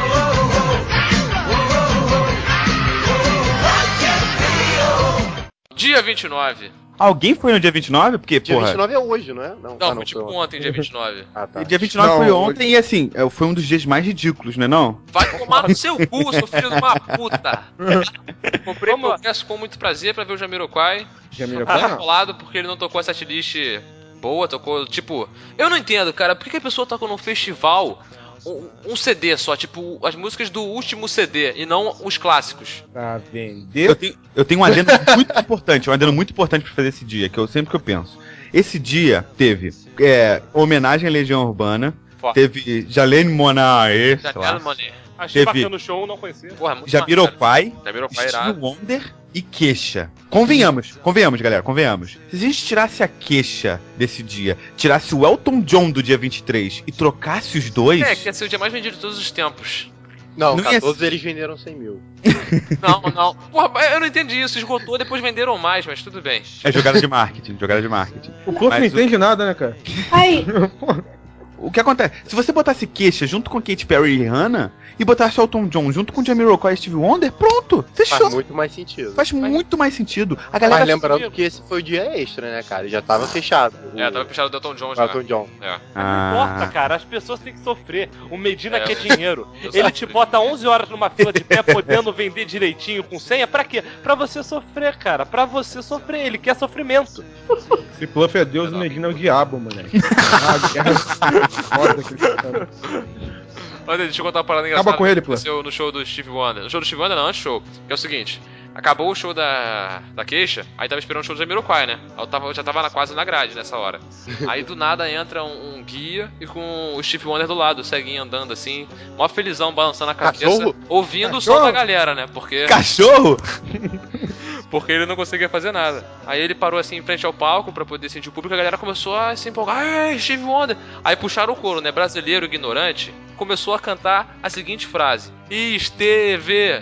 Dia 29. Alguém foi no dia 29? Porque, dia porra... 29 é hoje, não é? Não, foi tipo ontem, dia 29. Tá. Dia 29 foi ontem e, assim, foi um dos dias mais ridículos, né, não? Vai tomar no seu cu, seu filho de uma puta. Comprei o podcast com muito prazer pra ver o Jamiroquai. Tá colado porque ele não tocou a setlist boa, tocou, tipo... Eu não entendo, cara, por que a pessoa toca num festival... Um CD só, tipo, as músicas do último CD e não os clássicos. Pra vender. Eu tenho um adendo muito importante pra fazer esse dia, que eu penso. Esse dia teve homenagem à Legião Urbana, teve Jalene Monáe, Achei bacana o show, não conhecia. Jamiroquai, Stevie Wonder, e queixa. Convenhamos, galera, convenhamos. Se a gente tirasse a queixa desse dia, tirasse o Elton John do dia 23 e trocasse os dois... que ia ser o dia mais vendido de todos os tempos. Não, 14 eles venderam 100 mil. Não. Porra, eu não entendi isso. Esgotou, depois venderam mais, mas tudo bem. É jogada de marketing. O Fluff não entende nada, né, cara? Aí, O que acontece? Se você botasse queixa junto com Katy Perry e Rihanna e botasse Elton John junto com Jamiroquai e Stevie Wonder, pronto! Fechou! Faz muito mais sentido. Faz muito mais sentido. A galera Mas lembrando que esse foi o dia extra, né, cara? Já tava fechado. Tava fechado do Elton John já. Elton John. Não importa, cara. As pessoas têm que sofrer. O Medina quer dinheiro. Ele te bota 11 horas numa fila de pé, podendo vender direitinho com senha. Pra quê? Pra você sofrer, cara. Pra você sofrer. Ele quer sofrimento. Esse Fluff é Deus e o Medina é o diabo, moleque. Foda que eles estão. Olha, deixa eu contar uma parada engraçada. Acaba com ele, pô. Aconteceu no show do Steve Wonder. No show do Steve Wonder não, antes do show. Que é o seguinte. Acabou o show da queixa, aí tava esperando o show do Jamiroquai, né? Eu já tava quase na grade nessa hora. Aí do nada entra um guia e com o Steve Wonder do lado, o ceguinho andando assim, mó felizão, balançando a cabeça, Cachorro? ouvindo o som da galera, né? Porque... Cachorro? Porque ele não conseguia fazer nada. Aí ele parou assim em frente ao palco pra poder sentir o público, a galera começou a se empolgar. Steve Wonder! Aí puxaram o coro, né? Brasileiro ignorante começou a cantar a seguinte frase: Esteve!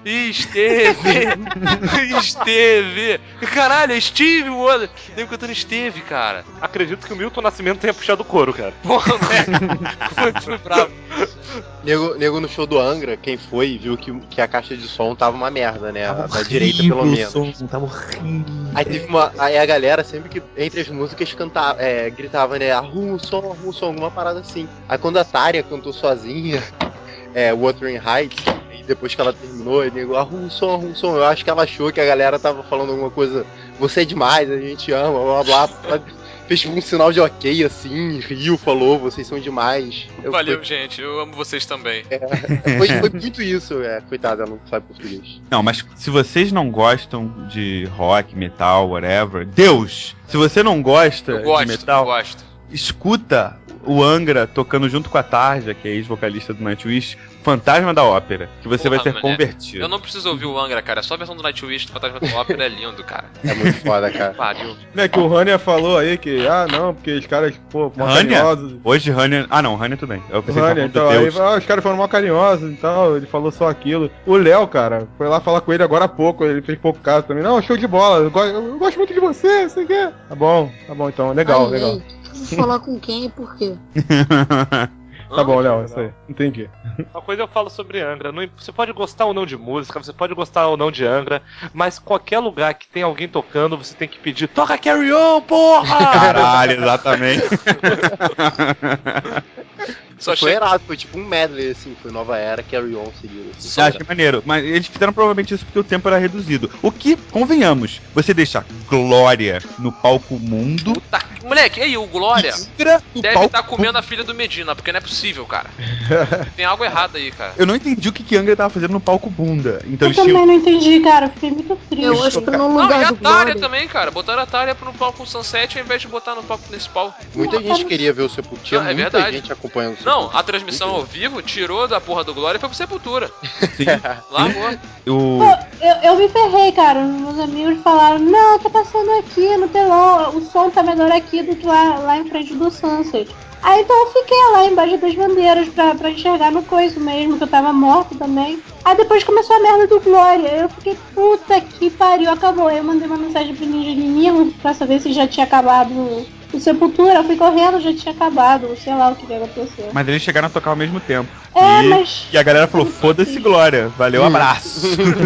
Caralho, é Steve Wonder. Nego cantando Esteve, cara. Acredito que o Milton Nascimento tenha puxado o couro, cara. Porra, né? Foi bravo. Nego no show do Angra, quem foi, viu que a caixa de som tava uma merda, né? Da direita, pelo menos. Tava horrível. Aí a galera, sempre que entre as músicas, gritava, né? Arruma o som, alguma parada assim. Aí quando a Tária cantou sozinha, Wuthering Heights, e depois que ela terminou, ele nego, arruma o som. Eu acho que ela achou que a galera tava falando alguma coisa, você é demais, a gente ama, blá blá blá. Ela fez um sinal de ok, assim, riu, falou, vocês são demais. Valeu, gente, eu amo vocês também. Foi muito isso, coitada, ela não sabe português. Não, mas se vocês não gostam de rock, metal, whatever, Deus! Se você não gosta de metal, escuta o Angra tocando junto com a Tarja, que é ex-vocalista do Nightwish, Fantasma da Ópera, que você vai ser convertido. Eu não preciso ouvir o Angra, cara, só a versão do Nightwish do Fantasma da Ópera é lindo, cara. É muito foda, cara. Pariu. Né, que o Rania falou aí que, não, porque os caras, mó carinhosos. Hoje Rania... não, Rania tudo bem. Eu pensei Rania, então, aí, os caras foram mó carinhosos e tal, ele falou só aquilo. O Léo, cara, foi lá falar com ele agora há pouco, ele fez pouco caso também. Não, show de bola, eu gosto muito de você, você quer? Tá bom, então, legal. Vou falar com quem e por quê? Tá bom, Léo, isso aí. Entendi. Uma coisa eu falo sobre Angra. Você pode gostar ou não de música, você pode gostar ou não de Angra, mas qualquer lugar que tem alguém tocando, você tem que pedir: toca Carry On, porra! Caralho, exatamente. Foi errado, foi tipo um medley, assim, foi Nova Era, Carry On seguido. Assim, achei maneiro, mas eles fizeram provavelmente isso porque o tempo era reduzido. O que, convenhamos, você deixa Glória no palco mundo. Puta, moleque, aí o Glória deve estar comendo a filha do Medina, porque não é possível, cara. Tem algo errado aí, cara. Eu não entendi o que Angra tava fazendo no palco bunda. Então eu também não entendi, cara, fiquei muito triste. Eu acho que no lugar do Glória também, cara. Botaram a Tária no palco Sunset ao invés de botar no palco principal. Muita gente queria ver o Sepultura, muita verdade. gente acompanhando o Sepultura. Não, a transmissão ao vivo tirou da porra do Glória e foi pro Sepultura. Sim. Largou. Pô, eu me ferrei, cara. Meus amigos falaram: não, tá passando aqui no telão, o som tá melhor aqui do que lá em frente do Sunset. Aí então eu fiquei lá embaixo das bandeiras pra enxergar no coiso mesmo, que eu tava morto também. Aí depois começou a merda do Glória. Eu fiquei, puta que pariu, acabou. Aí eu mandei uma mensagem pro Ninja Inimigo pra saber se já tinha acabado o Sepultura. Eu fui correndo, já tinha acabado, sei lá o que aconteceu. Mas eles chegaram a tocar ao mesmo tempo. Mas... E a galera falou: foda-se, Glória, valeu, abraço.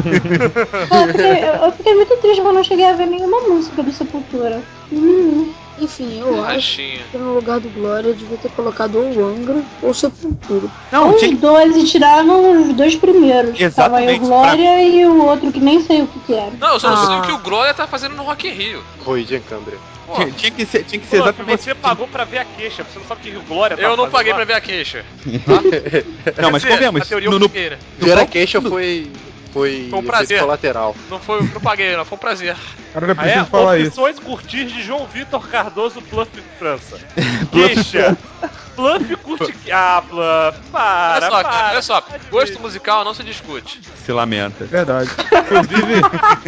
Eu fiquei muito triste porque eu não cheguei a ver nenhuma música do Sepultura. Enfim, eu acho que no lugar do Glória eu devia ter colocado ou Angra ou Sepultura. Não, os dois, e tiraram os dois primeiros. Exatamente. Tava o Glória e o outro que nem sei o que era. Não, eu só não sei o que o Glória tá fazendo no Rock in Rio. Corrigem, Candre. Tinha que ser exatamente. Você pagou pra ver a queixa, você não sabe o que o Glória tá fazendo. Eu não paguei lá? pra ver a queixa. Não, mas convenhamos. A queixa foi Foi um prazer. colateral. Não paguei, não. Foi um prazer. Cara, não é preciso falar isso. Opções curtir de João Vitor Cardoso, Pluff França. Queixa. Pluff curte... Pluff, Olha só. Gosto musical não se discute. Se lamenta. Verdade. Inclusive...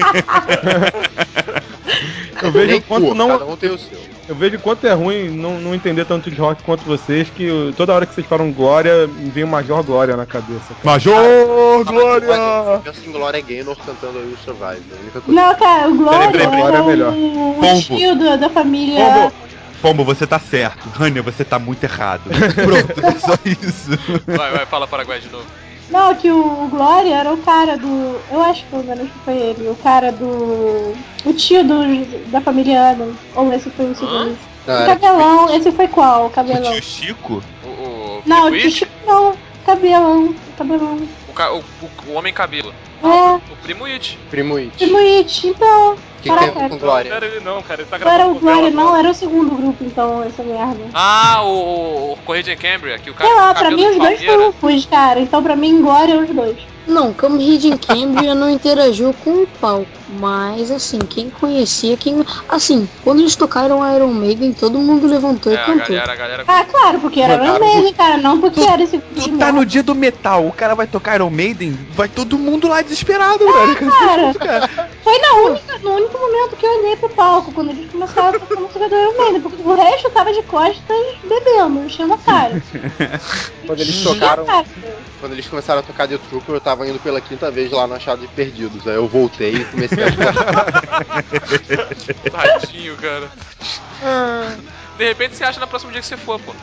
eu vejo o quanto cada um tem o seu. Eu vejo o quanto é ruim não entender tanto de rock quanto vocês, que toda hora que vocês falam Glória, me vem o Major Glória na cabeça. Cara. Major Glória! Pensa em Glória Gaynor cantando aí o Survive. A única coisa. Não, cara, o Glória é melhor. o tio da família... Pombo, você tá certo. Rania, você tá muito errado. Pronto, é só isso. Vai, fala Paraguai de novo. Não, que o Glória era o cara do... Eu acho que pelo menos foi ele. O cara do... O tio da família Ana. Ou esse foi o segundo. O cabelão, esse foi qual? O cabelão. O tio Chico? Não, o tio Chico não. Cabelão. O homem cabelo. O Primo It. Primo It. Então... Que tem com Glória? Não era ele não, cara. Ele tá Não era gravando o Glória, não. Era o segundo grupo, então, essa merda. O Corrida em Cambria. Que o cara sei lá, pra mim os dois grupos, cara. Então, pra mim, Glória é os dois. Não, Come em Cambria não interagiu com o palco. Mas, assim, quem conhecia, assim, quando eles tocaram Iron Maiden, todo mundo levantou e cantou. A galera... Ah, claro, porque era Iron Maiden, cara, não porque era esse grupo. Tu tá no dia do metal, o cara vai tocar Iron Maiden, vai todo mundo lá desesperado, cara. Foi no único momento que eu olhei pro palco, quando eles começaram a tocar música do Iron Maiden, porque o resto tava de costas bebendo, enchendo a cara. Quando eles começaram a tocar The Trooper, eu tava indo pela 5ª vez lá no Achado de Perdidos. Aí eu voltei e comecei a Tadinho, cara. De repente você acha no próximo dia que você for, pô.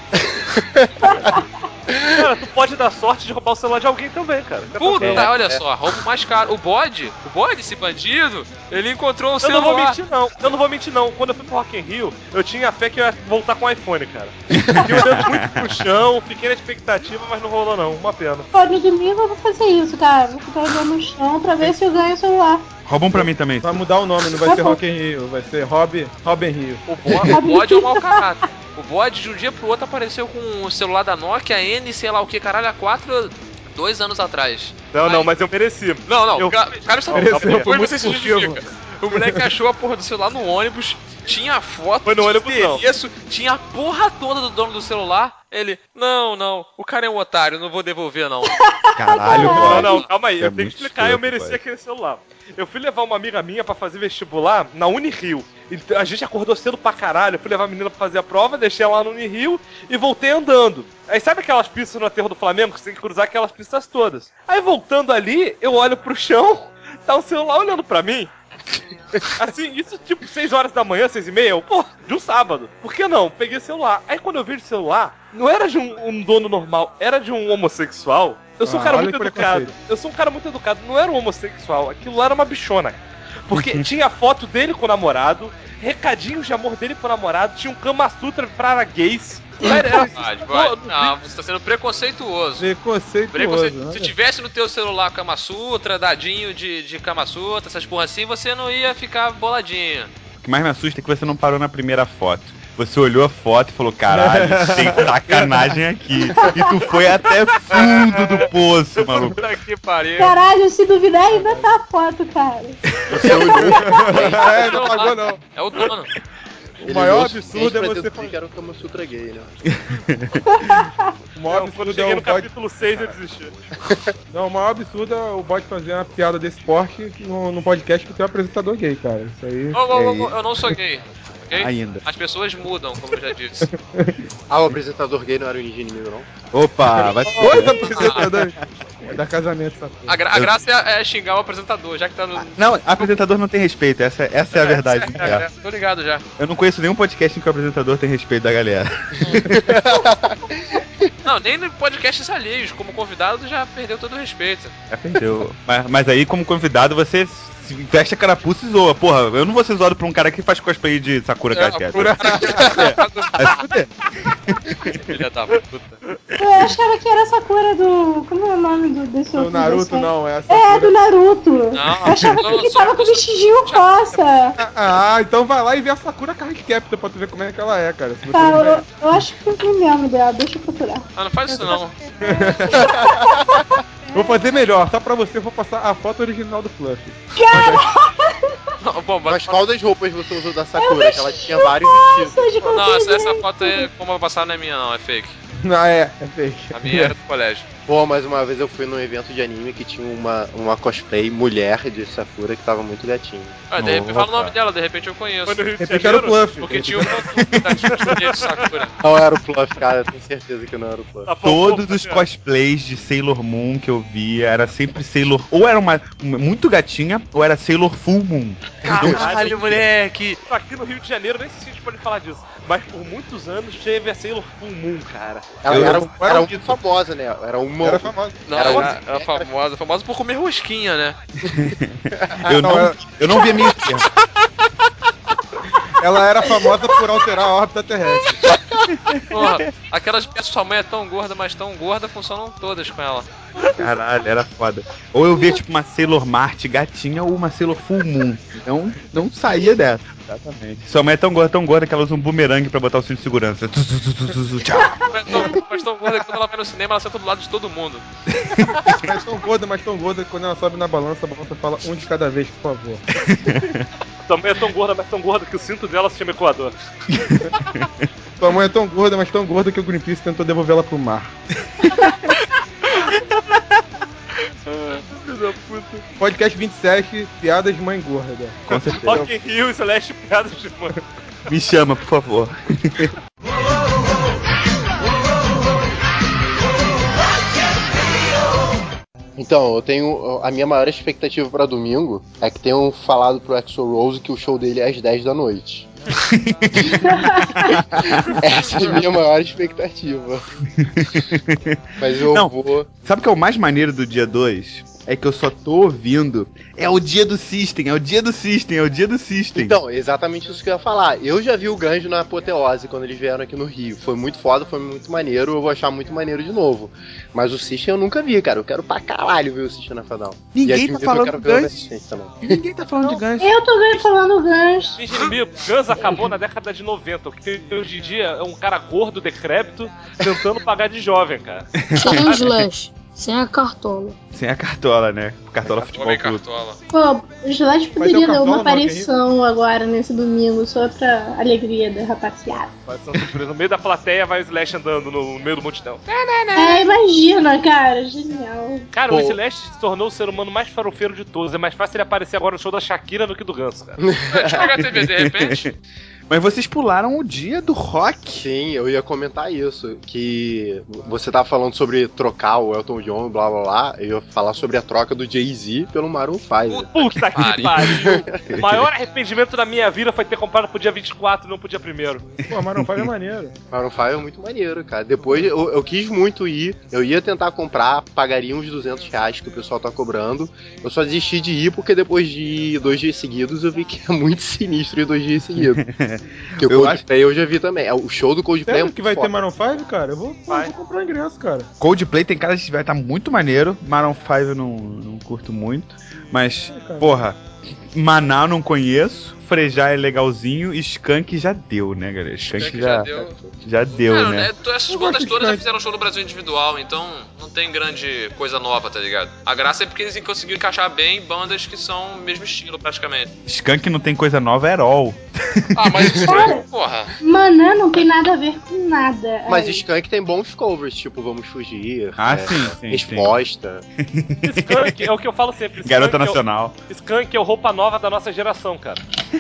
Cara, tu pode dar sorte de roubar o celular de alguém também, cara. Puta, olha só, roubo mais caro. O bode, esse bandido, ele encontrou um celular. Eu não vou mentir não. Quando eu fui pro Rock in Rio, eu tinha fé que eu ia voltar com o iPhone, cara. Fiquei olhando muito pro chão, fiquei na expectativa, mas não rolou não. Uma pena. Pô, no domingo eu vou fazer isso, cara. Vou ficar olhando no chão pra ver se eu ganho o celular. Rouba um pra mim também. Vai mudar o nome, não vai ser Rock in Rio, vai ser Robin Rio. O bode é um mau caráter. O bode de um dia pro outro apareceu com o celular da Nokia N, sei lá o que, caralho, A4, 2 anos atrás. Não, mas eu mereci. Não, o cara está mereceu, foi você se justifica. O moleque achou a porra do celular no ônibus, tinha a foto, foi no ônibus, isso, tinha a porra toda do dono do celular. Ele, não, o cara é um otário, não vou devolver não. Caralho, pô. Não, calma aí, eu tenho que explicar, eu mereci aquele celular. Eu fui levar uma amiga minha pra fazer vestibular na Unirio. A gente acordou cedo pra caralho, eu fui levar a menina pra fazer a prova, deixei ela lá no Unirio e voltei andando. Aí sabe aquelas pistas no aterro do Flamengo que você tem que cruzar aquelas pistas todas? Aí voltando ali, eu olho pro chão, tá o celular olhando pra mim. Assim, isso tipo 6 horas da manhã, 6h30, de um sábado. Por que não? Peguei o celular. Aí quando eu vi o celular, não era de um dono normal, era de um homossexual. Eu sou um cara muito educado. Não era um homossexual, aquilo lá era uma bichona. Porque tinha foto dele com o namorado, recadinhos de amor dele pro namorado, tinha um Kama Sutra para gays. Não, você tá sendo preconceituoso. Preconceituoso. Se tivesse no teu celular Kama Sutra, dadinho de Kama Sutra, essas porra assim, você não ia ficar boladinho. O que mais me assusta é que você não parou na primeira foto. Você olhou a foto e falou, caralho, tem sacanagem aqui. E tu foi até fundo do poço, maluco. Puta que pariu. Caralho, se duvidar ainda tá a foto, cara. Você olhou. Não pagou não. É o dono. O maior absurdo é você falar que era o Kama Sutra gay, né? O maior absurdo cheguei é no o bode... capítulo 6 eu desisti. Não, o maior absurdo é o bode fazer uma piada desse porte no podcast que tem um apresentador gay, cara. Isso aí... Eu não sou gay. Okay? Ainda. As pessoas mudam, como eu já disse. O apresentador gay não era o inimigo, não? Opa, vai Dois apresentadores. É da casamento essa porra. A graça é xingar o apresentador, já que tá no... Não, apresentador não tem respeito, essa é a verdade. Tô ligado já. Eu não conheço nenhum podcast em que o apresentador tem respeito da galera. Não, nem no podcast alheios, como convidado já perdeu todo o respeito. Já perdeu. Mas aí, como convidado, você veste a carapuça e zoa. Porra, eu não vou ser zoado por um cara que faz cosplay de Sakura Card Captor. Filha da puta. Eu achava que era a Sakura do... Como é o nome desse outro? O Naruto não, é a Sakura. É, do Naruto. Não, eu achava que ele tava com o vestidinho rosa. Então vai lá e vê a Sakura Card Captor pra tu ver como é que ela é, cara. Se você eu acho que eu me lembro dela, deixa eu procurar. Não faz isso não. Vou fazer melhor, só pra você eu vou passar a foto original do Fluff. Bom, mas qual das roupas você usou da Sakura? Que ela tinha vários vestidos. Não, essa foto aí, como eu passar, não é minha não, é fake. Não, é fake. A minha era do colégio. Pô, mas uma vez eu fui num evento de anime que tinha uma cosplay mulher de Sakura que tava muito gatinha. De repente, fala o nome dela, de repente eu conheço. De repente era o Fluff. Porque tinha o Goku da cosplay de Sakura. Não era o Fluff, cara, eu tenho certeza que não era o Fluff. Todos os cosplays de Sailor Moon que eu via era sempre Sailor... Ou era uma muito gatinha, ou era Sailor Full Moon. Caralho, moleque! Aqui no Rio de Janeiro, nem sei se a gente pode falar disso, mas por muitos anos teve a Sailor Full Moon, cara. Ela era muito famosa, né? Era famosa. Não, era famosa por comer rosquinha, né? Eu não via meio termo. Ela era famosa por alterar a órbita terrestre. Porra, aquelas peças sua mãe é tão gorda, mas tão gorda, funcionam todas com ela. Caralho, era foda. Ou eu via tipo uma Sailor Mart gatinha ou uma Sailor Full Moon. Então não saía dessa. Exatamente. Sua mãe é tão gorda que ela usa um bumerangue pra botar o cinto de segurança. Tchau. Mas tão gorda que quando ela vai no cinema, ela senta do lado de todo mundo. Mas tão gorda que quando ela sobe na balança, a balança fala um de cada vez, por favor. Sua mãe é tão gorda, mas tão gorda que o cinto dela se chama Equador. Sua mãe é tão gorda, mas tão gorda que o Greenpeace tentou devolver ela pro mar. Filho da puta. Podcast 27, piadas de mãe gorda. Com certeza. Rock in Rio e Celeste piadas de mãe. Me chama, por favor. Então, eu tenho. A minha maior expectativa pra domingo é que tenham falado pro Axl Rose que o show dele é às 10 da noite. Essa é a minha maior expectativa. Mas eu vou. Sabe o que é o mais maneiro do dia 2? É que eu só tô ouvindo. É o dia do System, é o dia do System, é o dia do System. Então, exatamente isso que eu ia falar. Eu já vi o Ganjo na Apoteose quando eles vieram aqui no Rio. Foi muito foda, foi muito maneiro. Eu vou achar muito maneiro de novo. Mas o System eu nunca vi, cara. Eu quero pra caralho ver o System na Fadal. Ninguém tá falando de Ganjo. Ninguém tá falando de Ganjo. Eu tô falando Ganjo. Ganjo acabou na década de 90. O que tem hoje em dia é um cara gordo, decrépito, tentando pagar de jovem, cara. Sem o Slash. Sem a cartola. Sem a cartola, né? Cartola Futebol Clube. Pô, o Slash poderia dar uma aparição agora nesse domingo, só pra alegria da rapaziada. Vai ser uma surpresa. No meio da plateia vai o Slash andando no meio do multidão. Imagina, cara, genial. Cara, o Slash se tornou o ser humano mais farofeiro de todos. É mais fácil ele aparecer agora no show da Shakira do que do Ganso, cara. Deixa eu pegar a TV de repente. Mas vocês pularam o dia do rock. Sim, eu ia comentar isso. Que você tava falando sobre trocar o Elton John, blá blá blá. Eu ia falar sobre a troca do Jay-Z pelo Maroon 5. Puta que pariu. O maior arrependimento da minha vida foi ter comprado pro dia 24 e não pro dia 1º. Pô, Maroon 5 é maneiro. Maroon 5 é muito maneiro, cara. Depois eu quis muito ir. Eu ia tentar comprar, pagaria uns R$200 que o pessoal tá cobrando. Eu só desisti de ir porque depois de 2 dias seguidos eu vi que é muito sinistro ir 2 dias seguidos. Que o Coldplay eu já vi também. O show do Coldplay é que vai ter Maroon 5, cara? Eu vou comprar o ingresso, cara. Coldplay tem cara de vai estar muito maneiro. Maroon 5 eu não curto muito. Mas, porra, Maná eu não conheço. Frejá é legalzinho e Skank já deu, né, galera? Skank já deu, cara, né? Essas bandas todas já fizeram show no Brasil individual, então não tem grande coisa nova, tá ligado? A graça é porque eles conseguiram encaixar bem bandas que são o mesmo estilo, praticamente. Skank não tem coisa nova at all. Mas isso aí, porra. Maná não tem nada a ver com nada. Mas Skank tem bons covers, tipo Vamos Fugir. Sim. Resposta. Skank é o que eu falo sempre. Garota Nacional. Skank é o roupa nova da nossa geração, cara.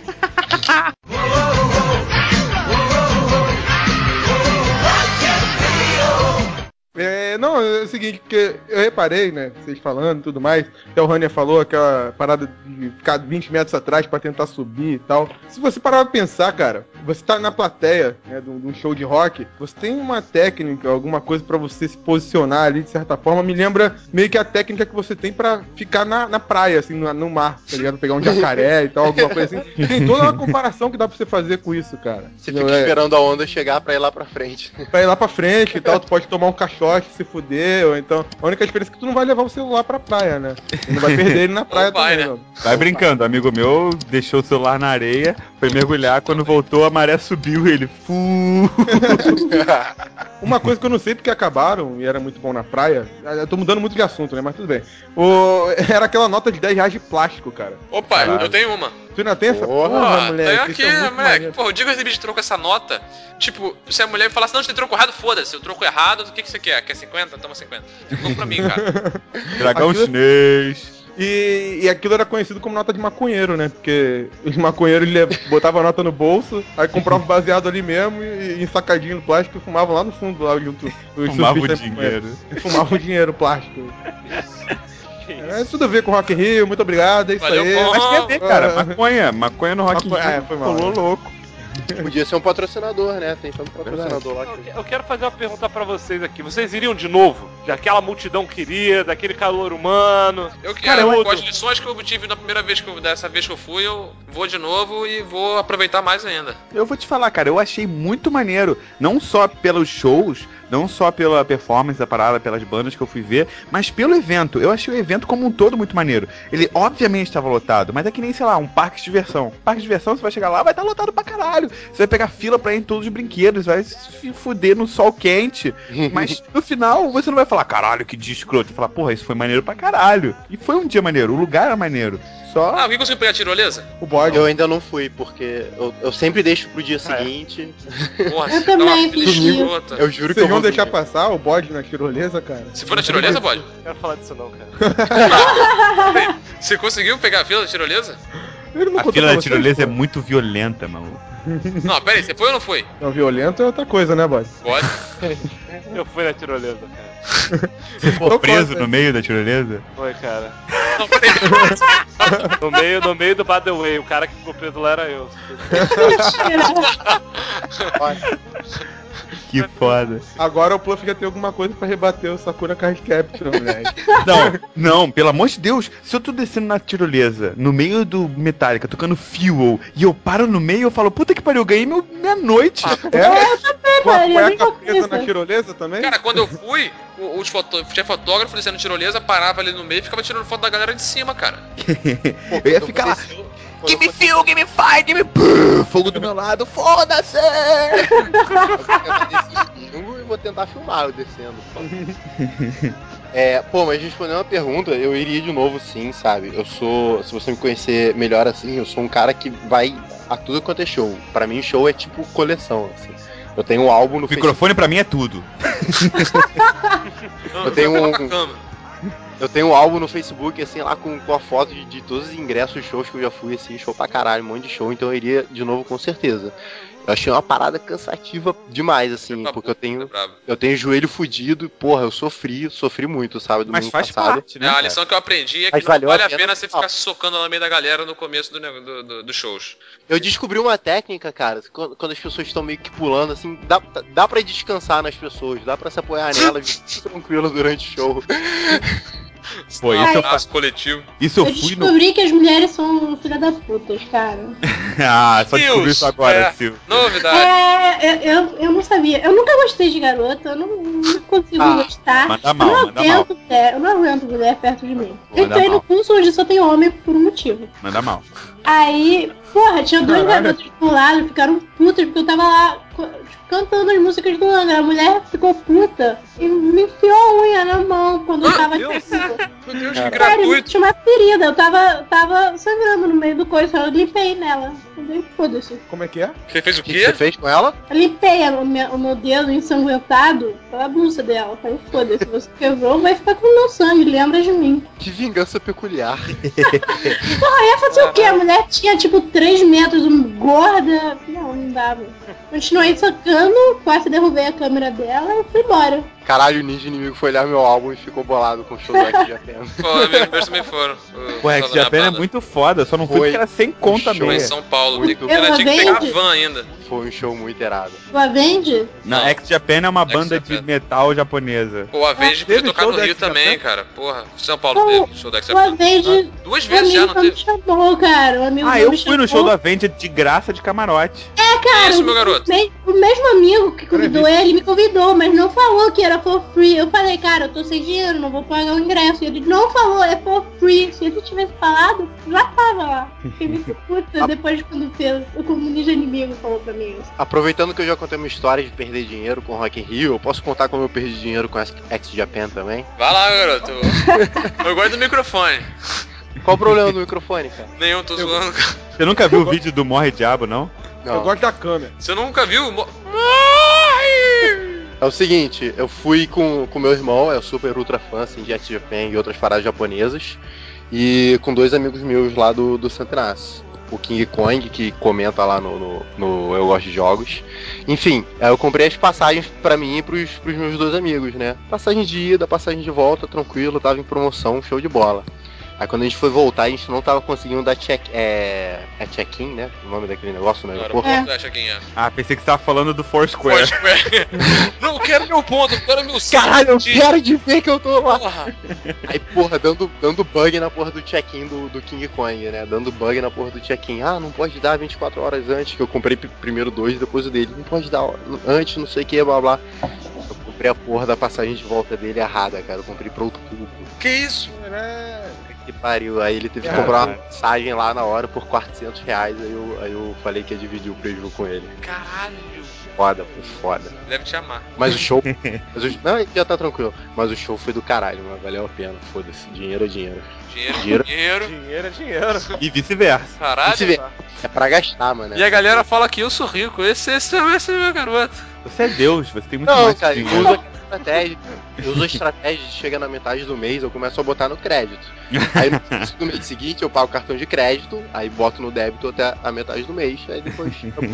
Não, é o seguinte, porque eu reparei, né, vocês falando e tudo mais, até o Rania falou aquela parada de ficar 20 metros atrás pra tentar subir e tal. Se você parar pra pensar, cara, você tá na plateia, né, de um show de rock, você tem uma técnica, alguma coisa pra você se posicionar ali, de certa forma, me lembra meio que a técnica que você tem pra ficar na praia, assim, no mar, tá ligado? Pegar um jacaré e tal, alguma coisa assim. Tem toda uma comparação que dá pra você fazer com isso, cara. Você fica esperando a onda chegar pra ir lá pra frente. Pra ir lá pra frente e tal, tu pode tomar um caixote, se fuder, ou então... A única diferença é que tu não vai levar o celular pra praia, né? Tu não vai perder ele na praia também, né? Vai brincando, amigo meu deixou o celular na areia, foi mergulhar, quando voltou a maré subiu, ele... Uma coisa que eu não sei porque acabaram e era muito bom na praia. Eu tô mudando muito de assunto, né? Mas tudo bem. Era aquela nota de 10 reais de plástico, cara. Opa, eu tenho uma. Tu ainda tem essa Porra, moleque? tem aqui, moleque. Porra, o dia que eu recebi de troco essa nota, tipo, se a mulher me falasse, não, você tem troco errado, foda-se. Eu troco errado, o que você quer? Quer 50? Toma 50. Ficou pra mim, cara. Dragão chinês. E aquilo era conhecido como nota de maconheiro, né? Porque os maconheiros botavam a nota no bolso, aí compravam baseado ali mesmo e ensacadinho no plástico e fumavam lá no fundo, lá junto. Fumavam o dinheiro. Fumavam o dinheiro, plástico. Tudo a ver com o Rock in Rio, muito obrigado, é isso Valeu, aí. Acho que é ver, cara. Maconha no Rock in Rio. Foi mal. Rolou louco. Podia ser um patrocinador, né? Tem tanto patrocinador lá. Eu quero fazer uma pergunta pra vocês aqui. Vocês iriam de novo? Daquela multidão querida, daquele calor humano? Eu quero. Com as lições que eu obtive na primeira vez dessa vez que eu fui, eu vou de novo e vou aproveitar mais ainda. Eu vou te falar, cara, eu achei muito maneiro. Não só pelos shows, não só pela performance da parada, pelas bandas que eu fui ver, mas pelo evento. Eu achei o evento como um todo muito maneiro. Ele obviamente estava lotado, mas é que nem, sei lá, um parque de diversão. Parque de diversão, você vai chegar lá, vai estar lotado pra caralho. Você vai pegar fila pra ir em todos os brinquedos, vai se fuder no sol quente. Mas no final, você não vai falar, caralho, que dia escroto. Você vai falar, porra, isso foi maneiro pra caralho. E foi um dia maneiro, o lugar era maneiro. Só... alguém conseguiu pegar a tirolesa? O bode. Eu ainda não fui, porque eu sempre deixo pro dia seguinte. Porra, Eu também fiz isso. Eu juro que Vocês eu vão vou deixar passar o bode na tirolesa, cara? Se for na tirolesa, bode? Não quero falar disso não, cara. Você conseguiu pegar a fila da tirolesa? A fila da tirolesa é muito violenta, maluco. Não, pera aí, você foi ou não foi? Não, violento é outra coisa, né, bode? Pode. Eu fui na tirolesa, cara. Você ficou preso no meio da tirolesa? Foi, cara. No meio do By the Way, o cara que ficou preso lá era eu. Que foda. Agora o Pluff já tem alguma coisa pra rebater o Sakura Card Capture, moleque. Não, pelo amor de Deus, se eu tô descendo na tirolesa, no meio do Metallica, tocando Fuel, e eu paro no meio, eu falo, puta que pariu, eu ganhei minha noite. Eu também, Tua velho. cueca presa na tirolesa também? Cara, quando eu fui, tinha fotógrafo descendo tirolesa, parava ali no meio e ficava tirando foto da galera de cima, cara. Eu ia ficar lá. Give me fuel, give me fire, give me fogo do meu lado, foda-se! E vou tentar filmar eu descendo. Mas respondendo uma pergunta, eu iria de novo sim, sabe? Se você me conhecer melhor assim, eu sou um cara que vai a tudo quanto é show. Pra mim, show é tipo coleção, assim. Eu tenho um álbum no microfone pra mim é tudo. Eu tenho um álbum no Facebook, assim, lá com a foto de todos os ingressos de shows que eu já fui, assim, show pra caralho, um monte de show, então eu iria de novo com certeza. Eu achei uma parada cansativa demais, assim, porque eu tenho joelho fudido, porra, eu sofri muito, sabe, do mas faz passado. parte, né? A lição que eu aprendi é que não vale a pena você ficar se socando no meio da galera no começo dos shows. Eu descobri uma técnica, cara, quando as pessoas estão meio que pulando, assim, dá pra descansar nas pessoas, dá pra se apoiar nelas tranquilo durante o show. Pô, isso coletivo. Isso eu descobri que as mulheres são filha da putas, cara. Só descobri isso agora, Sil. Novidade. Eu não sabia. Eu nunca gostei de garota, eu não consigo gostar. Manda mal. Eu não aguento mulher perto de mim. Eu entrei no curso onde só tem homem por um motivo. Manda mal. Aí, porra, tinha duas garotas do lado, ficaram putas porque eu tava lá cantando as músicas do Angra. A mulher ficou puta e me enfiou a unha na mão quando eu tava Meu Deus, que gratuito. Sério, tinha uma ferida, eu tava sangrando no meio do coisa, eu limpei nela. Foda-se. Como é que é? Você fez o quê? O que você fez com ela? Eu limpei o meu dedo ensanguentado pela blusa dela. Falei, foda-se, você quebrou, vai ficar com o meu sangue, lembra de mim. Que vingança peculiar. Porra, ia fazer o quê? A mulher tinha tipo 3 metros, gorda. Não dava. Continuei sacando, quase derrubei a câmera dela e fui embora. Caralho, o ninja inimigo foi olhar meu álbum e ficou bolado com o show do X-Japan. Pô, meus também foram. O X-Japan é muito foda, só não foi porque era sem conta mesmo. Foi em São Paulo, ela tinha que pegar a van ainda. Foi um show muito irado. O Avenge? Não, X-Japan é uma banda de metal japonesa. Pô, o Avenge podia tocar no Rio também, cara. Porra, São Paulo teve show do X-Japan. O Avenge... 2 vezes já, não teve? Chamou, cara. Eu fui no show do Avenge de graça de camarote. cara, isso, meu garoto? O mesmo amigo que convidou ele me convidou, mas não falou que era for free. Eu falei, cara, eu tô sem dinheiro, não vou pagar o ingresso. E ele não falou, é for free. Se ele tivesse falado, já tava lá. Fiquei muito puta depois quando o comunista inimigo falou pra mim isso. Aproveitando que eu já contei uma história de perder dinheiro com Rock in Rio, eu posso contar como eu perdi dinheiro com X-Japan também? Vai lá, garoto. Eu gosto do microfone. Qual o problema do microfone, cara? Nenhum, tô zoando. Você nunca viu o vídeo do Morre Diabo, não? Não. Eu gosto da câmera. Você nunca viu? É o seguinte, eu fui com meu irmão, é o super ultra fã assim, de X-Japan e outras paradas japonesas, e com 2 amigos meus lá do Santenas. O King Kong, que comenta lá no Eu Gosto de Jogos. Enfim, eu comprei as passagens pra mim e pros meus 2 amigos, né? Passagem de ida, passagem de volta, tranquilo, tava em promoção, show de bola. Aí quando a gente foi voltar, a gente não tava conseguindo dar check-in, né? O nome daquele negócio no aeroporto. Ah, pensei que você tava falando do Foursquare. Não quero meu ponto, quero meu Caralho, eu quero de ver que eu tô lá. Porra. Aí, porra, dando bug na porra do check-in do King Kong, né? Dando bug na porra do check-in. Ah, não pode dar 24 horas antes, que eu comprei primeiro 2 e depois o dele. Não pode dar antes, não sei o que, blá blá. Eu comprei a porra da passagem de volta dele errada, cara. Eu comprei pra outubro. Que isso? Que pariu, aí ele teve que comprar uma passagem lá na hora por R$400, aí eu falei que ia dividir o prejuízo com ele. Caralho! Foda, foi foda. Deve te amar. Mas o show... não, ele já tá tranquilo. Mas o show foi do caralho, mas valeu a pena, foda-se. Dinheiro é dinheiro. Dinheiro. Dinheiro é dinheiro. E vice-versa. Caralho. É pra gastar, mano. E a galera fala que eu sou rico, esse é meu garoto. Você é Deus, você tem muito não, mais cara, dinheiro. Eu uso a estratégia de chegar na metade do mês, eu começo a botar no crédito. Aí no mês seguinte eu pago o cartão de crédito, aí boto no débito até a metade do mês, aí depois...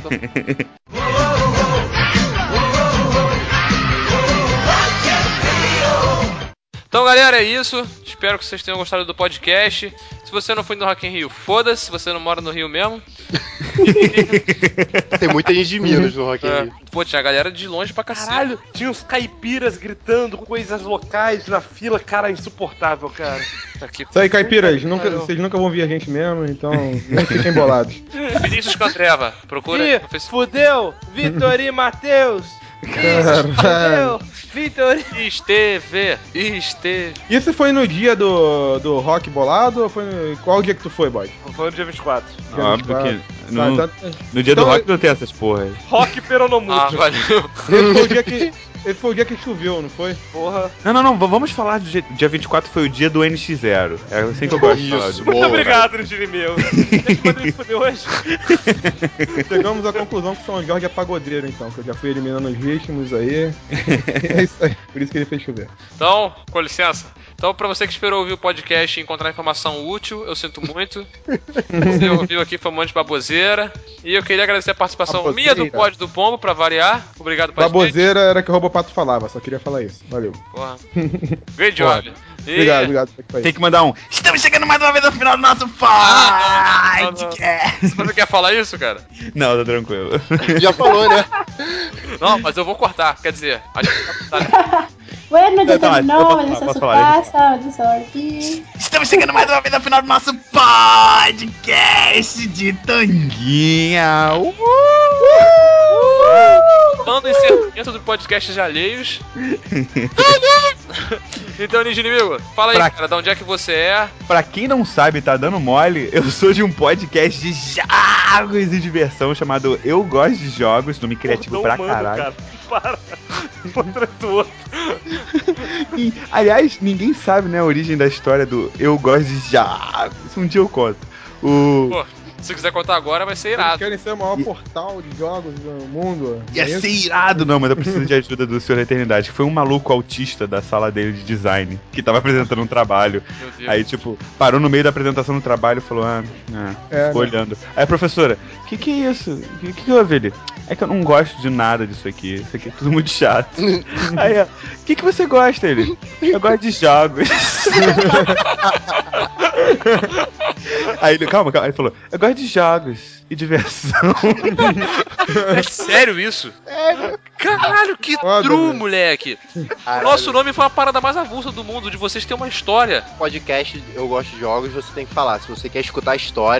Então, galera, é isso. Espero que vocês tenham gostado do podcast. Se você não foi no Rock in Rio, foda-se. Se você não mora no Rio mesmo. Tem muita gente de Minas no Rock in Rio. Pô, tinha a galera de longe pra cacete. Caralho, tinha uns caipiras gritando coisas locais na fila. Cara, insuportável, cara. Isso aí, caipiras. Vocês nunca vão ver a gente mesmo, então nem fiquem bolados. Vinícius Cantreva, procura. Ih, fudeu! Vitor e Matheus! Caralho. Vitor Esteve. Isso foi no dia do rock bolado ou foi qual dia que tu foi, boy? Foi no dia 24. Óbvio que no dia do rock não tem essas porras. Rock peronomútil. Ah, valeu. Esse foi o dia que choveu, não foi? Porra. Não, vamos falar do dia 24 foi o dia do NX0. É assim que eu gosto de falar. Muito obrigado, Nigiri meu. Deixa fudeu hoje. Chegamos à conclusão que São Jorge é pagodeiro, então, que eu já fui eliminando os ritmos aí. É isso aí, por isso que ele fez chover. Então, com licença. Então, pra você que esperou ouvir o podcast e encontrar informação útil, eu sinto muito. Você ouviu aqui, foi um monte de baboseira. E eu queria agradecer a participação minha do Pod do Pombo, pra variar. Obrigado, podcast. Baboseira era que o Robopato falava, só queria falar isso. Valeu. Porra. Great job. Obrigado. Tem que mandar um. Estamos chegando mais uma vez ao final do nosso podcast. Você quer falar isso, cara? Não, tá tranquilo. Já falou, né? Não, mas eu vou cortar, quer dizer, a gente vai cortar. Bueno, ya terminó, essa é sua casa, aqui. Estamos chegando mais uma vez ao final do nosso podcast de Tanguinha. Manda o encerramento do podcast de alheios. Então, Ninja Inimigo, fala aí, cara, de onde é que você é? Pra quem não sabe, tá dando mole, eu sou de um podcast de jogos e diversão chamado Eu Gosto de Jogos, nome criativo pra caralho. Cara. Para. Outro. E, aliás, ninguém sabe, né, a origem da história do Eu Gosto de Jogos. Um dia eu conto. Pô, se quiser contar agora, vai ser irado. Eles querem ser o maior portal de jogos do mundo. Ia ser irado, não, mas eu preciso de ajuda do Senhor da Eternidade, que foi um maluco autista da sala dele de design, que tava apresentando um trabalho. Aí, tipo, parou no meio da apresentação do trabalho e falou, ficou olhando. Aí a professora, que é isso? Que houve ele? É que eu não gosto de nada disso aqui é tudo muito chato. Aí, ó, o que você gosta, ele? Eu gosto de jogos. Aí ele, calma, ele falou, eu gosto de jogos e diversão. É sério isso? Caralho, que true, moleque. O nosso nome foi a parada mais avulsa do mundo, de vocês terem uma história. Podcast Eu Gosto de Jogos, você tem que falar. Se você quer escutar a história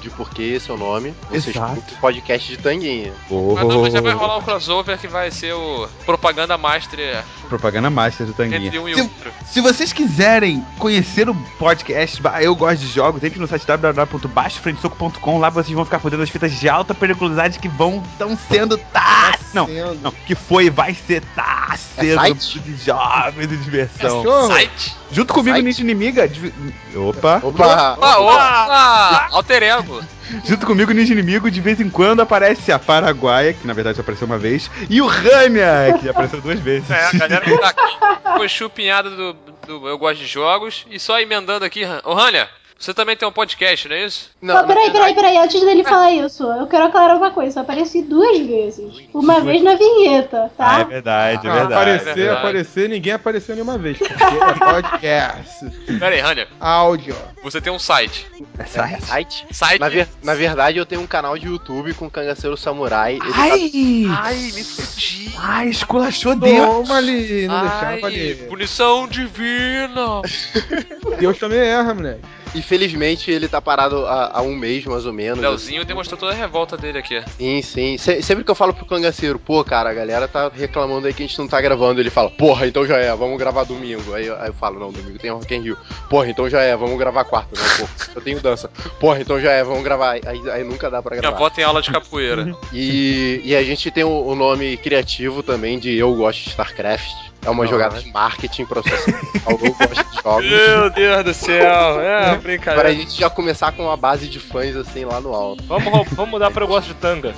de por que esse é o nome, você Exato. escuta o podcast de Tanguinha. Mas já vai rolar um crossover que vai ser o Propaganda Master Propaganda Master do Tanguinha. entre um e outro. Se vocês quiserem conhecer o podcast Eu Gosto de Jogos, entre no site www.baixofrentesoco.com. Lá vocês vão ficar podendo as fitas de alta periculosidade que estão sendo não, que foi e vai ser sendo site? de jogos e de diversão. Site? Junto comigo, Ninja Inimiga. Opa! Alter Ego. Junto comigo, Ninja Inimigo, de vez em quando aparece a Paraguaia, que na verdade só apareceu uma vez, e o Rania, que já apareceu 2 vezes. A galera que tá aqui foi chupinhada do Eu Gosto de Jogos. E só emendando aqui, ô Rania, você também tem um podcast, não é isso? Não, peraí, antes dele falar isso, eu quero aclarar uma coisa, eu apareci 2 vezes. Uma vez na vinheta, tá? É verdade, é verdade. Aparecer, ninguém apareceu nenhuma vez, porque é podcast. Pera aí, Rania. Áudio. Você tem um site. É site? Site? Na verdade, eu tenho um canal de YouTube com Cangaceiro Samurai. Ai, me fudi. Ai, esculachou Deus. Toma ali, não deixava ali. Punição divina. Deus também erra, moleque. Infelizmente, ele tá parado há um mês, mais ou menos. Leozinho demonstrou toda a revolta dele aqui. Sim. Sempre que eu falo pro Cangaceiro, pô, cara, a galera tá reclamando aí que a gente não tá gravando. Ele fala, porra, então já é, vamos gravar domingo. Aí eu falo, não, domingo tem Rock in Rio. Porra, então já é, vamos gravar quarta. Não, porra, eu tenho dança. Porra, então já é, vamos gravar. Aí nunca dá pra gravar. Minha avó tem aula de capoeira. E a gente tem o nome criativo também de Eu Gosto de StarCraft. É uma jogada de marketing processo. Eu gosto de jogos. Meu Deus do céu, é brincadeira. Pra gente já começar com uma base de fãs assim lá no alto. Vamos mudar pra Eu Gosto de Tanga.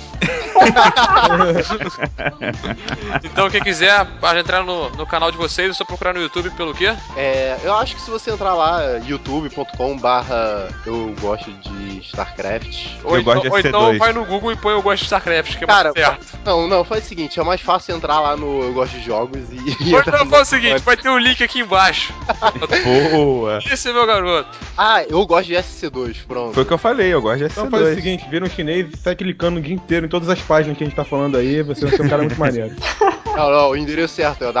Então quem quiser entrar no canal de vocês, é só procurar no YouTube pelo quê? Eu acho que se você entrar lá, youtube.com/ Eu Gosto de StarCraft. Ou então vai no Google e põe Eu Gosto de StarCraft, que é cara, mais certo. Não, faz o seguinte, é mais fácil entrar lá no Eu Gosto de Jogos e Ou então faz o seguinte, vai ter um link aqui embaixo. Boa! Esse é meu garoto. Eu gosto de SC2, pronto. Foi o que eu falei, eu gosto de SC2. Então faz o seguinte, vira um chinês e sai clicando o dia inteiro em todas as páginas que a gente tá falando aí, você vai ser um cara muito maneiro. Não, o endereço certo é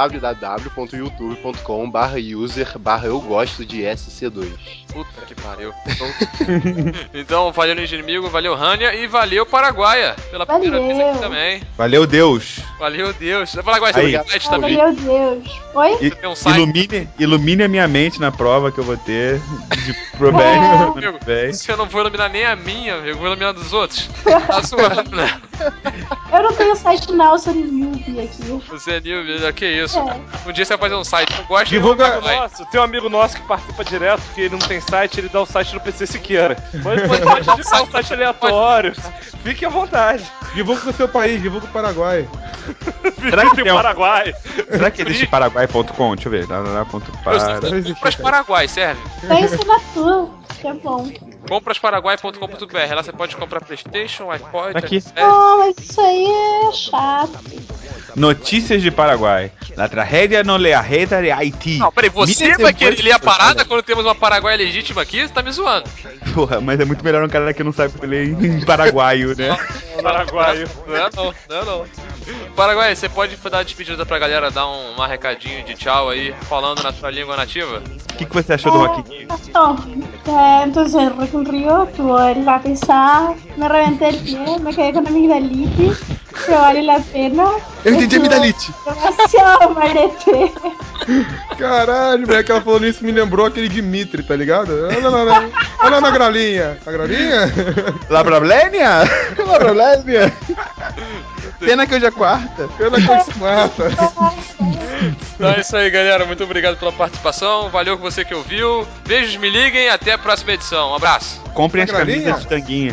www.youtube.com/user/eu gosto de SC2. Puta que pariu. Então, valeu Ninja Inimigo, valeu Rania e valeu Paraguaia pela primeira vez aqui também. Valeu Deus. Valeu Deus. Paraguaia, você tem um site também? Valeu Deus. Oi? Você tem um site? Ilumine a minha mente na prova que eu vou ter de Probex. Você não foi iluminar nem a minha, amigo, vou iluminar dos outros. Tá suando, né? Eu não tenho site não, eu sou newbie aqui. Você é newbie, que isso? Um dia você vai fazer um site, eu gosto de Tem um amigo nosso que participa direto, que ele não tem site, ele dá o site do PC Siqueira. Pode digitar um site aleatório. Fique à vontade. Divulga o seu país, divulga o Paraguai. Será que tem Paraguai? Será que existe paraguai.com? Deixa eu ver. Compras Paraguai, serve? Tem assinatura, que é bom. ComprasParaguai.com.br. Lá você pode comprar PlayStation, iPod. Aqui. Não, mas isso aí é chato. Notícias de Paraguai. La tragedia no le arreta de Haiti. Não, peraí, você vai querer ler a parada quando temos uma Paraguai legítima aqui? Você tá me zoando. Porra, mas é muito melhor um cara que não sabe ler em paraguaio, né? Paraguaio. Não. Paraguai, você pode dar a despedida pra galera, dar um recadinho de tchau aí, falando na sua língua nativa? O que você achou do Rock in Rio? Entonces, Rock in Rio tuvo la pesada, me reventé el pie, me quedé con amigdalitis, pero vale la pena. Eu entendi amigdalite. Demasiado malete. Caralho, moleque, ela falando isso me lembrou aquele Dimitri, tá ligado? Olha na gralinha. A gralinha? La Problênia? La Problênia? Pena que hoje é quarta. Pena que hoje é quarta. Então é isso aí, galera. Muito obrigado pela participação. Valeu com você que ouviu. Beijos, me liguem. Até a próxima edição. Um abraço. Comprem as camisas de Tanguinha.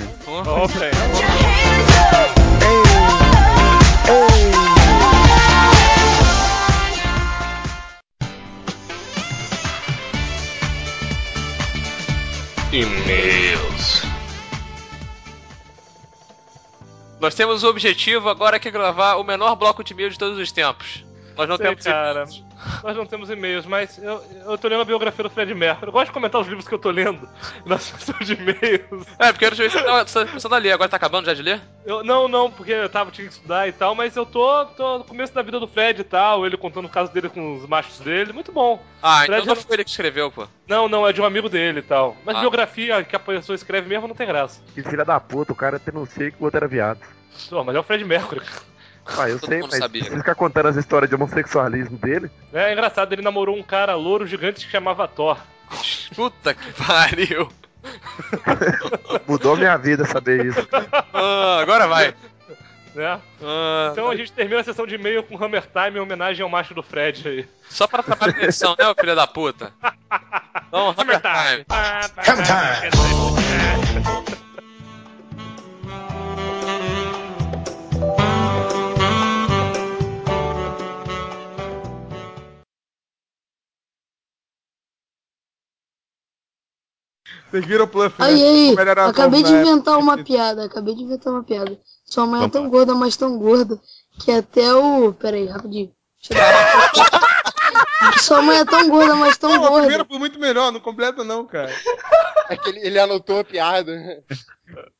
E-mails. Nós temos o objetivo agora que é gravar o menor bloco de e-mail de todos os tempos. Nós não temos cara. Nós não temos e-mails, mas eu tô lendo a biografia do Fred Mercury. Eu gosto de comentar os livros que eu tô lendo na seção de e-mails. Porque eu era você tá começando a ler, agora tá acabando já de ler? Não, porque eu tinha que estudar e tal, mas eu tô no começo da vida do Fred e tal, ele contando o caso dele com os machos dele, muito bom. Fred então não foi ele que escreveu, pô. Não, é de um amigo dele e tal. Mas biografia que a pessoa escreve mesmo não tem graça. Que filha da puta, o cara denuncia que o outro era viado. Mas é o Fred Mercury. Eu sei, mas sabia. você ficar contando as histórias de homossexualismo dele. É engraçado, ele namorou um cara louro gigante que chamava Thor. Puta que pariu. Mudou minha vida saber isso. Agora vai. Né? Então a gente termina a sessão de e-mail com Hammer Time em homenagem ao macho do Fred aí. Só pra atrapalhar a atenção, né, filho da puta? Então, Hammer Time. Hammer Time. Vocês viram o Pluff, né? Aí, acabei de inventar uma piada. Sua mãe é tão gorda, mas tão gorda, que até o... Pera aí, rapidinho. Sua mãe é tão gorda, mas tão gorda. A primeira foi muito melhor, não completa não, cara. É que ele anotou a piada.